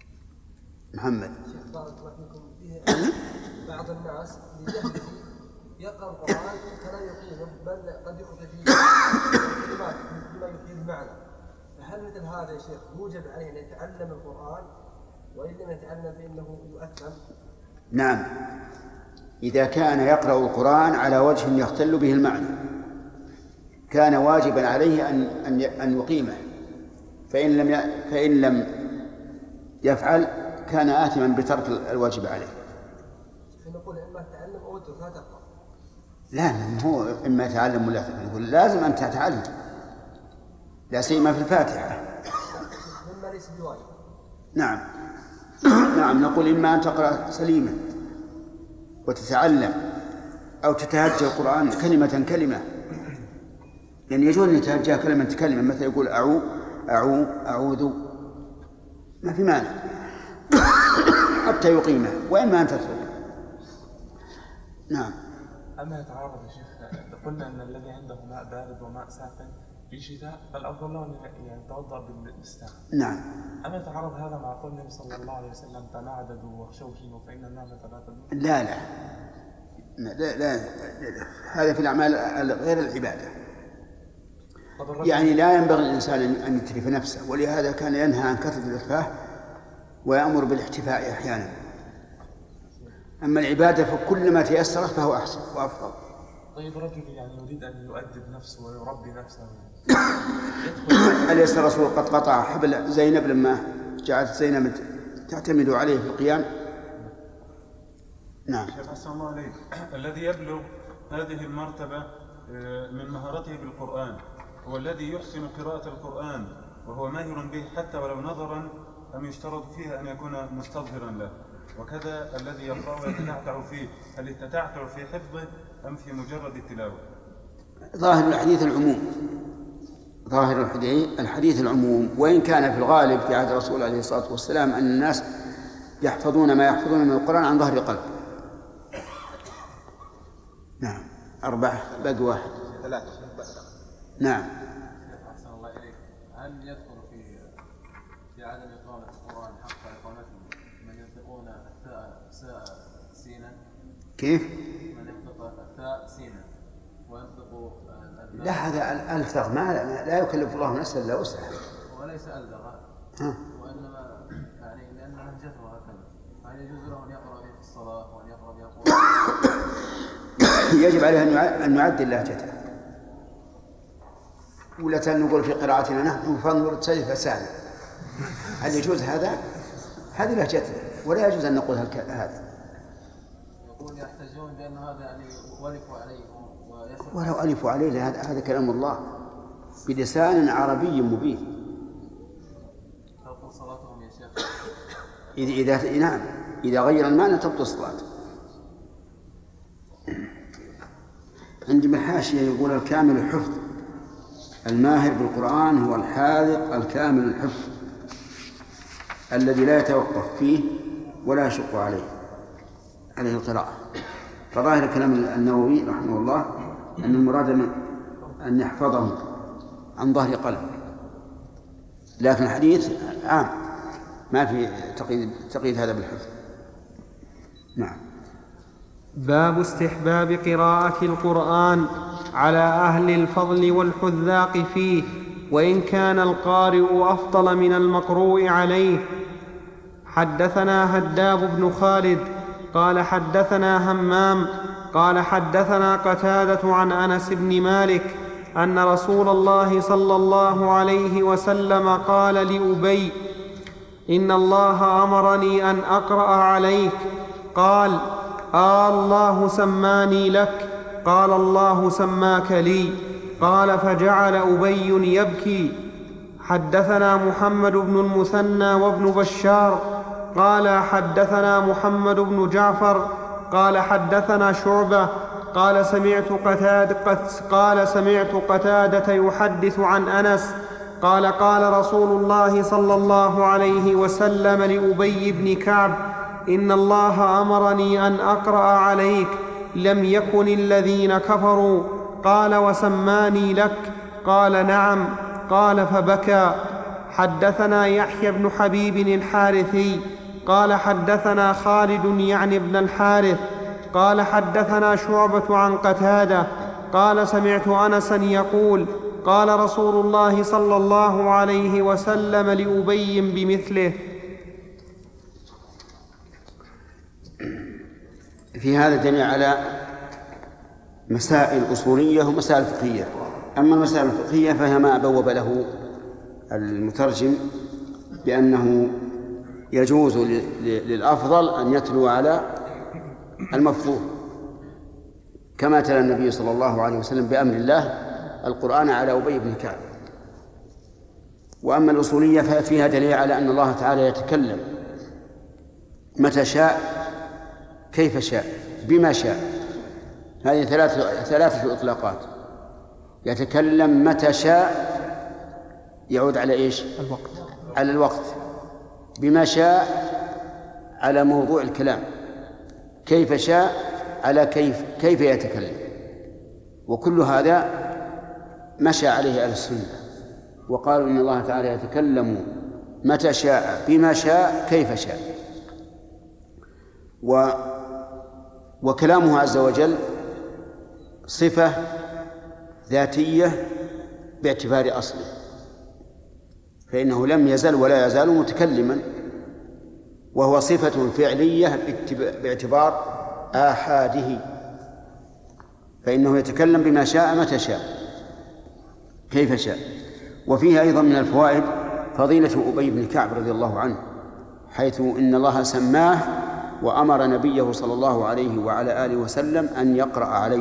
محمد. بعض الناس يقرأ القرآن فلا يقيمه بل قد يخطئ فيه كلمات بما يفيد المعنى، فهل مثل هذا يا شيخ يوجب عليه أن يتعلم القرآن وإن لم يتعلم فإنه يؤثم؟ نعم، إذا كان يقرأ القرآن على وجه يختل به المعنى كان واجبا عليه أن أن أن يقيمه، فإن لم فإن لم يفعل كان آثما بترك الواجب عليه. نقول إما تعلم أو لا تقرأ. لا هو إما تعلم ولا تقرأ، نقول لازم أن تتعلم، لا سيما في الفاتحة. مما ليس بواجب. نعم نعم، نقول إما أن تقرأ سليما وتتعلم أو تتهجى القرآن كلمة كلمة، يعني يجوز أن يتهجى كلمة كلمة، مثل يقول أعو أعو أعوذ، ما في مانع حتى يقيمه، وإما أن تترك. نعم. أما يتعارض يا شيخ، قلنا أن الذي عنده ماء بارد وماء ساخن في شتاء فالأفضل له أن يتوضأ بالساخن. نعم. أما يتعارض هذا مع قول النبي صلى الله عليه وسلم تمعددوا واخشوشنوا فإن النعمة لا تدوم؟ لا لا لا لا, لا, لا. هذا في الأعمال غير العبادة، يعني لا ينبغي الإنسان أن يتلف نفسه، ولهذا كان ينهى عن كثرة الإتفاه ويأمر بالاحتفاء أحيانا. أما العبادة فكل ما تيسرت فهو أحسن وأفضل. طيب رجل يعني يريد أن يؤدب نفسه ويربي نفسه، أليس الرسول قد قطع حبل زينب لما جعلت زينب تعتمد عليه في القيام؟ نعم. شيخ أحسن الله عليك، الذي يبلغ هذه المرتبة من مهارته بالقرآن هو الذي يحسن قراءة القرآن وهو ماهر به حتى ولو نظرا، أم يشترط فيها أن يكون مستظهرا له؟ وكذا الذي يقرأ ويتتعتع فيه، هل يتتعتع في حفظه أم في مجرد التلاوة؟ ظاهر الحديث العموم، ظاهر الحديث العموم، وإن كان في الغالب في عهد الرسول عليه الصلاة والسلام أن الناس يحفظون ما يحفظون من القرآن عن ظهر قلب. نعم. أربعة بقى واحد. ثلاثة. نعم. أحسن الله إليك، هل يدخل في في عدم إقامة القرآن حق إقامته من ينطقون الثاء ساء سينا؟ كيف؟ من ينطق الثاء سينا وينطق لا، هذا ألفظ، ما لا يكلف الله نفسا إلا وسعها. وليس ألفظ، وإنما يعني لأن لهجته هكذا، هل يجوز له أن يقرأ في الصلاة وأن يقرأ في القرآن؟ يجب عليه أن يعدل لهجته، ولا نقول في قراءتنا نحن فانظر تسلف سهل، هل يجوز هذا؟ هذه لهجتنا ولا يجوز أن نقول هذا. يقول يحتجون بأن هذا يعني ولفوا عليه ولو ألفوا عليه، هذا كلام الله بلسان عربي مبين. تبطل صلاتهم يا شيخ؟ إذا إذا نعم إذا غير المعنى تبطل الصلاة. عندي بالحاشية يقول الكامل الحفظ، الماهر بالقرآن هو الحاذق الكامل الحفظ الذي لا يتوقف فيه ولا يشق عليه عليه القراءة. فظاهر كلام النووي رحمه الله أن المراد أن يحفظه عن ظهر قلب، لكن الحديث عام ما في تقييد تقييد هذا بالحفظ. نعم. باب استحباب قراءة القرآن على أهل الفضل والحذاق فيه، وإن كان القارئ أفضل من المقروء عليه. حدثنا هداب بن خالد قال حدثنا همام قال حدثنا قتادة عن أنس بن مالك أن رسول الله صلى الله عليه وسلم قال لأبي: إن الله أمرني أن أقرأ عليك. قال: آه الله سماني لك؟ قال: الله سماك لي. قال: فجعل أبي يبكي. حدثنا محمد بن المثنى وابن بشار قال حدثنا محمد بن جعفر قال حدثنا شعبة قال سمعت قتادة قال سمعت قتادة يحدث عن أنس قال: قال رسول الله صلى الله عليه وسلم لأبي بن كعب: إن الله أمرني أن أقرأ عليك، لم يكن الذين كفروا. قال: وسماني لك؟ قال: نعم. قال: فبكى. حدثنا يحيى بن حبيب الحارثي قال حدثنا خالد يعني ابن الحارث قال حدثنا شعبة عن قتادة قال سمعت أنسا يقول قال رسول الله صلى الله عليه وسلم لأبي بمثله. في هذا دليل على مسائل أصولية ومسائل فقهية. أما المسائل الفقهية فهي ما بوب له المترجم بأنه يجوز للأفضل أن يتلو على المفروض، كما تلا النبي صلى الله عليه وسلم بأمر الله القرآن على أبي بن كعب. وأما الأصولية ففيها دليل على أن الله تعالى يتكلم متى شاء كيف شاء بما شاء. هذه ثلاثة ثلاثة إطلاقات. يتكلم متى شاء يعود على إيش؟ الوقت. على الوقت. بما شاء على موضوع الكلام. كيف شاء على كيف كيف يتكلم. وكل هذا مشى عليه أهل السنة وقالوا إن الله تعالى يتكلم متى شاء بما شاء كيف شاء. و وكلامه عز وجل صفة ذاتية باعتبار أصله، فإنه لم يزل ولا يزال متكلما، وهو صفة فعلية باعتبار آحاده، فإنه يتكلم بما شاء متى شاء كيف شاء. وفيه أيضا من الفوائد فضيلة أبي بن كعب رضي الله عنه، حيث إن الله سماه وأمر نبيه صلى الله عليه وعلى آله وسلم أن يقرأ عليه.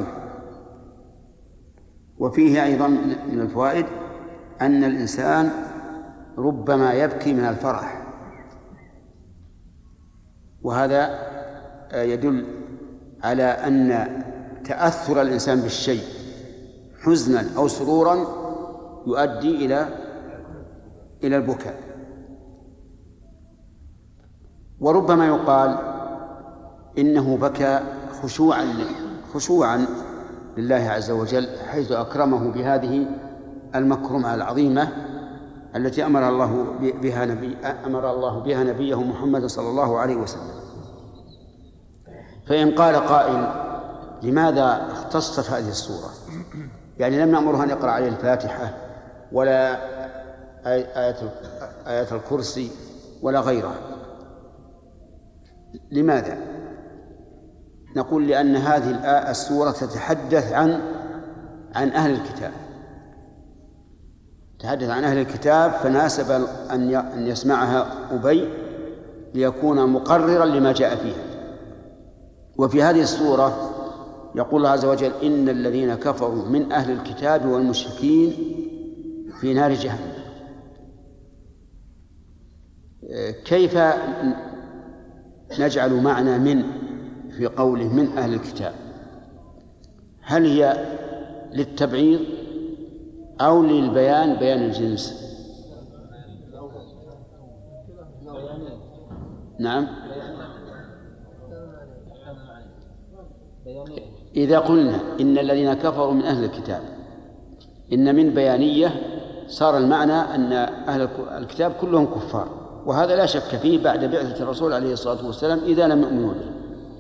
وفيه أيضا من الفوائد أن الإنسان ربما يبكي من الفرح، وهذا يدل على أن تأثر الإنسان بالشيء حزنا أو سرورا يؤدي إلى إلى البكاء. وربما يقال إنه بكى خشوعا خشوعا لله عز وجل، حيث أكرمه بهذه المكرمة العظيمة التي أمر الله بها نبي أمر الله بها نبيه محمد صلى الله عليه وسلم. فإن قال قائل لماذا اختصت هذه السورة؟ يعني لم نأمره أن يقرأ عليه الفاتحة ولا آية آية الكرسي ولا غيرها. لماذا؟ نقول لأن هذه السورة تتحدث عن عن أهل الكتاب، تحدث عن أهل الكتاب، فناسب أن أن يسمعها أبي ليكون مقررا لما جاء فيها. وفي هذه السورة يقول الله عز وجل إن الذين كفروا من أهل الكتاب والمشركين في نار جهنم. كيف نجعل معنى من في قوله من أهل الكتاب؟ هل هي للتبعيض أو للبيان بيان الجنس؟ نعم. إذا قلنا إن الذين كفروا من أهل الكتاب إن من بيانية صار المعنى أن أهل الكتاب كلهم كفار، وهذا لا شك فيه بعد بعثة الرسول عليه الصلاة والسلام إذا لم يؤمنوا به.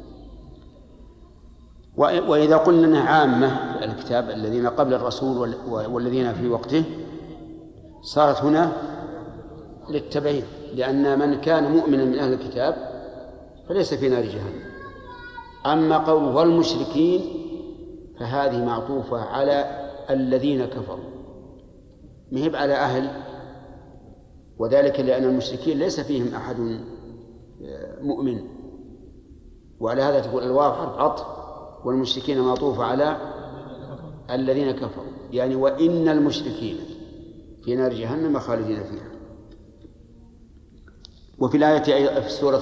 وإذا قلنا أنها عامة الكتاب الذين قبل الرسول والذين في وقته صارت هنا للتبعيض، لأن من كان مؤمنا من أهل الكتاب فليس في نار جهنم. أما قول والمشركين فهذه معطوفة على الذين كفروا، مهب على أهل، وذلك لأن المشركين ليس فيهم أحد مؤمن. وعلى هذا تقول الواو حرف عطف، والمشركين معطوفة على الذين كفروا، يعني وإن المشركين في نار جهنم خالدين فيها. وفي الآية في السورة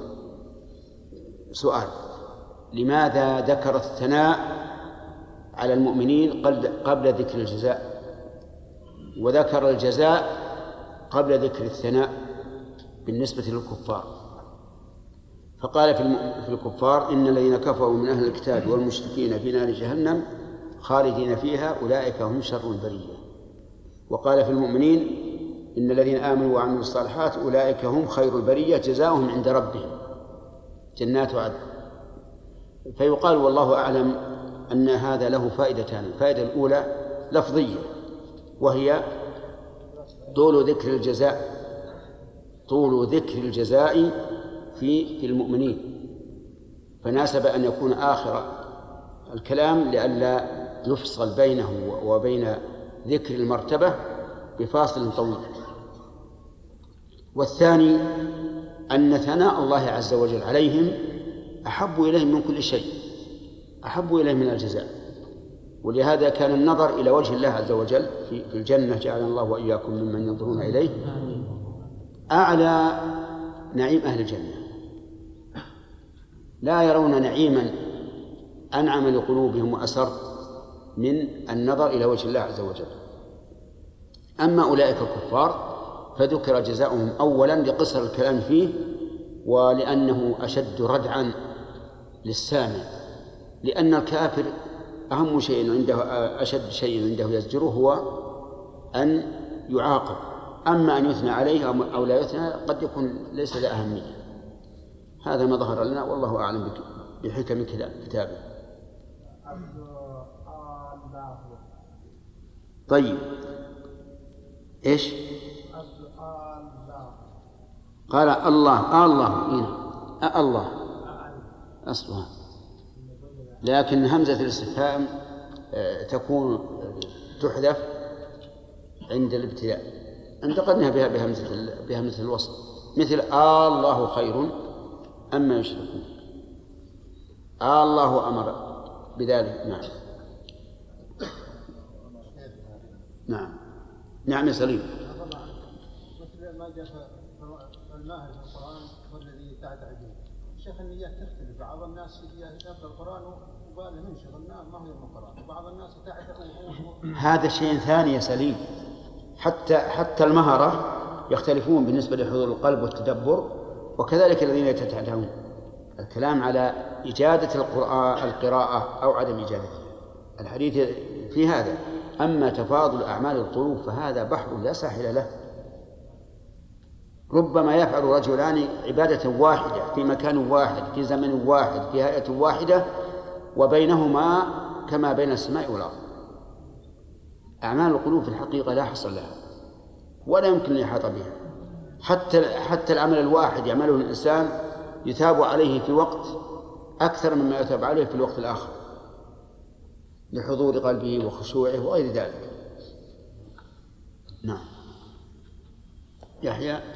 سؤال: لماذا ذكر الثناء على المؤمنين قبل ذكر الجزاء، وذكر الجزاء قبل ذكر الثناء بالنسبة للكفار؟ فقال في الكفار إن الذين كفروا من أهل الكتاب والمشركين في نار جهنم خالدين فيها أولئك هم شر البرية. وقال في المؤمنين إن الذين آمنوا وعملوا الصالحات أولئك هم خير البرية جزاؤهم عند ربهم جنات عدن. فيقال والله أعلم أن هذا له فائدتان. الفائدة الأولى لفظية، وهي طول ذكر الجزاء طول ذكر الجزاء في في المؤمنين، فناسب أن يكون آخر الكلام لئلا يفصل بينه وبين ذكر المرتبة بفاصل طويل. والثاني أن ثناء الله عز وجل عليهم أحب إليهم من كل شيء، أحب إليهم من الجزاء. ولهذا كان النظر إلى وجه الله عز وجل في الجنة، جعلنا الله وإياكم ممن ينظرون إليه، أعلى نعيم أهل الجنة. لا يرون نعيما أنعم لقلوبهم وأسر من النظر إلى وجه الله عز وجل. أما أولئك الكفار فذكر جزاؤهم أولا لقصر الكلام فيه، ولأنه أشد ردعا للسامع، لأن الكافر أهم شيء عنده أشد شيء عنده يزجره هو أن يعاقب، أما أن يثنى عليه أو لا يثنى قد يكون ليس له أهمية. هذا ما ظهر لنا والله أعلم بحكم كتابه. طيب إيش قال؟ الله الله إيه؟ الله أصلها، لكن همزة الاستفهام تكون تحذف عند الابتداء، انتقدنا بها بهمزة بهمزة الوصل، مثل آه الله خير أما يشركون. آه الله أمر بذلك. نعم نعم نعم يا سليم. مثل ما جاء في الماهر في القرآن والذي تعتعدون، شيخ النيات تختلف. بعض الناس يقرأ القرآن وباله منشغل ما هو يقرأ القرآن، وبعض الناس تعتعد. هذا شيء ثاني يا سليم. حتى حتى المهرة يختلفون بالنسبة لحضور القلب والتدبر، وكذلك الذين يتتعدون. الكلام على إجادة القرآن القراءة أو عدم إجادتها، الحديث في هذا. أما تفاضل أعمال القلوب فهذا بحر لا ساحل له. ربما يفعل رجلان عبادة واحدة في مكان واحد في زمن واحد في هيئة واحدة وبينهما كما بين السماء والأرض. أعمال القلوب في الحقيقة لا حصر لها ولا يمكن أن يحاط بها. حتى حتى العمل الواحد يعمله الإنسان يثاب عليه في وقت أكثر مما يثاب عليه في الوقت الآخر، لحضور قلبه وخشوعه وغير ذلك. نعم يحيى.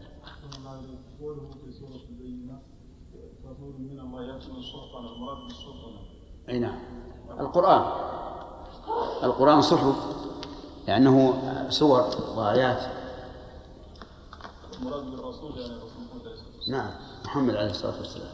أي نعم. القرآن القرآن صحف، لأنه سور وآيات. المراد بالرسول يعني رسول نعم محمد عليه الصلاة والسلام.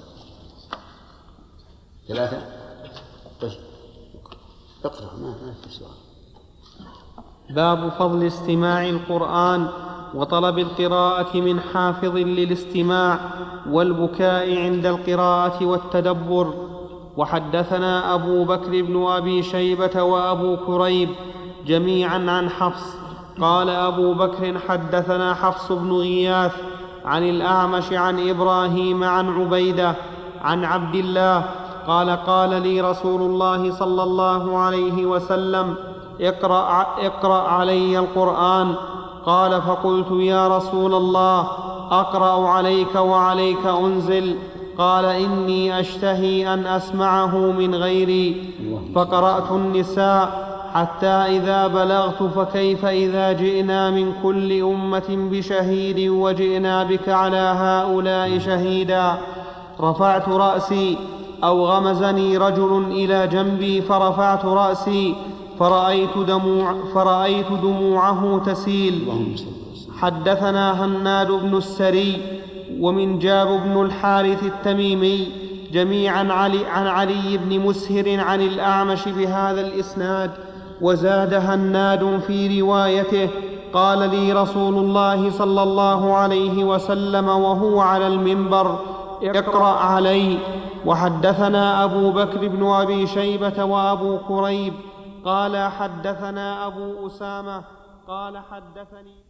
ثلاثة. طيب اقرأ ما ما في سؤال. باب فضل استماع القرآن وطلب القراءة من حافظ للاستماع والبكاء عند القراءة والتدبر. وحدثنا أبو بكر بن أبي شيبة وأبو كريب جميعا عن حفص قال أبو بكر حدثنا حفص بن غياث عن الأعمش عن إبراهيم عن عبيدة عن عبد الله قال قال لي رسول الله صلى الله عليه وسلم اقرأ, اقرأ علي القرآن. قال فقلت يا رسول الله أقرأ عليك وعليك أنزل؟ قال إني أشتهي أن أسمعه من غيري. فقرأت النساء حتى إذا بلغت فكيف إذا جئنا من كل أمة بشهيد وجئنا بك على هؤلاء شهيدا. رفعت رأسي أو غمزني رجل إلى جنبي فرفعت رأسي فرأيت, دموع فرأيت دموعه تسيل. حدثنا هناد بن السري ومن جاب بن الحارث التميمي جميعا علي عن علي بن مسهر عن الأعمش بهذا الإسناد. وزاد هناد في روايته قال لي رسول الله صلى الله عليه وسلم وهو على المنبر اقرأ علي. وحدثنا أبو بكر بن أبي شيبة وأبو كريب قال حدثنا أبو أسامة قال حدثني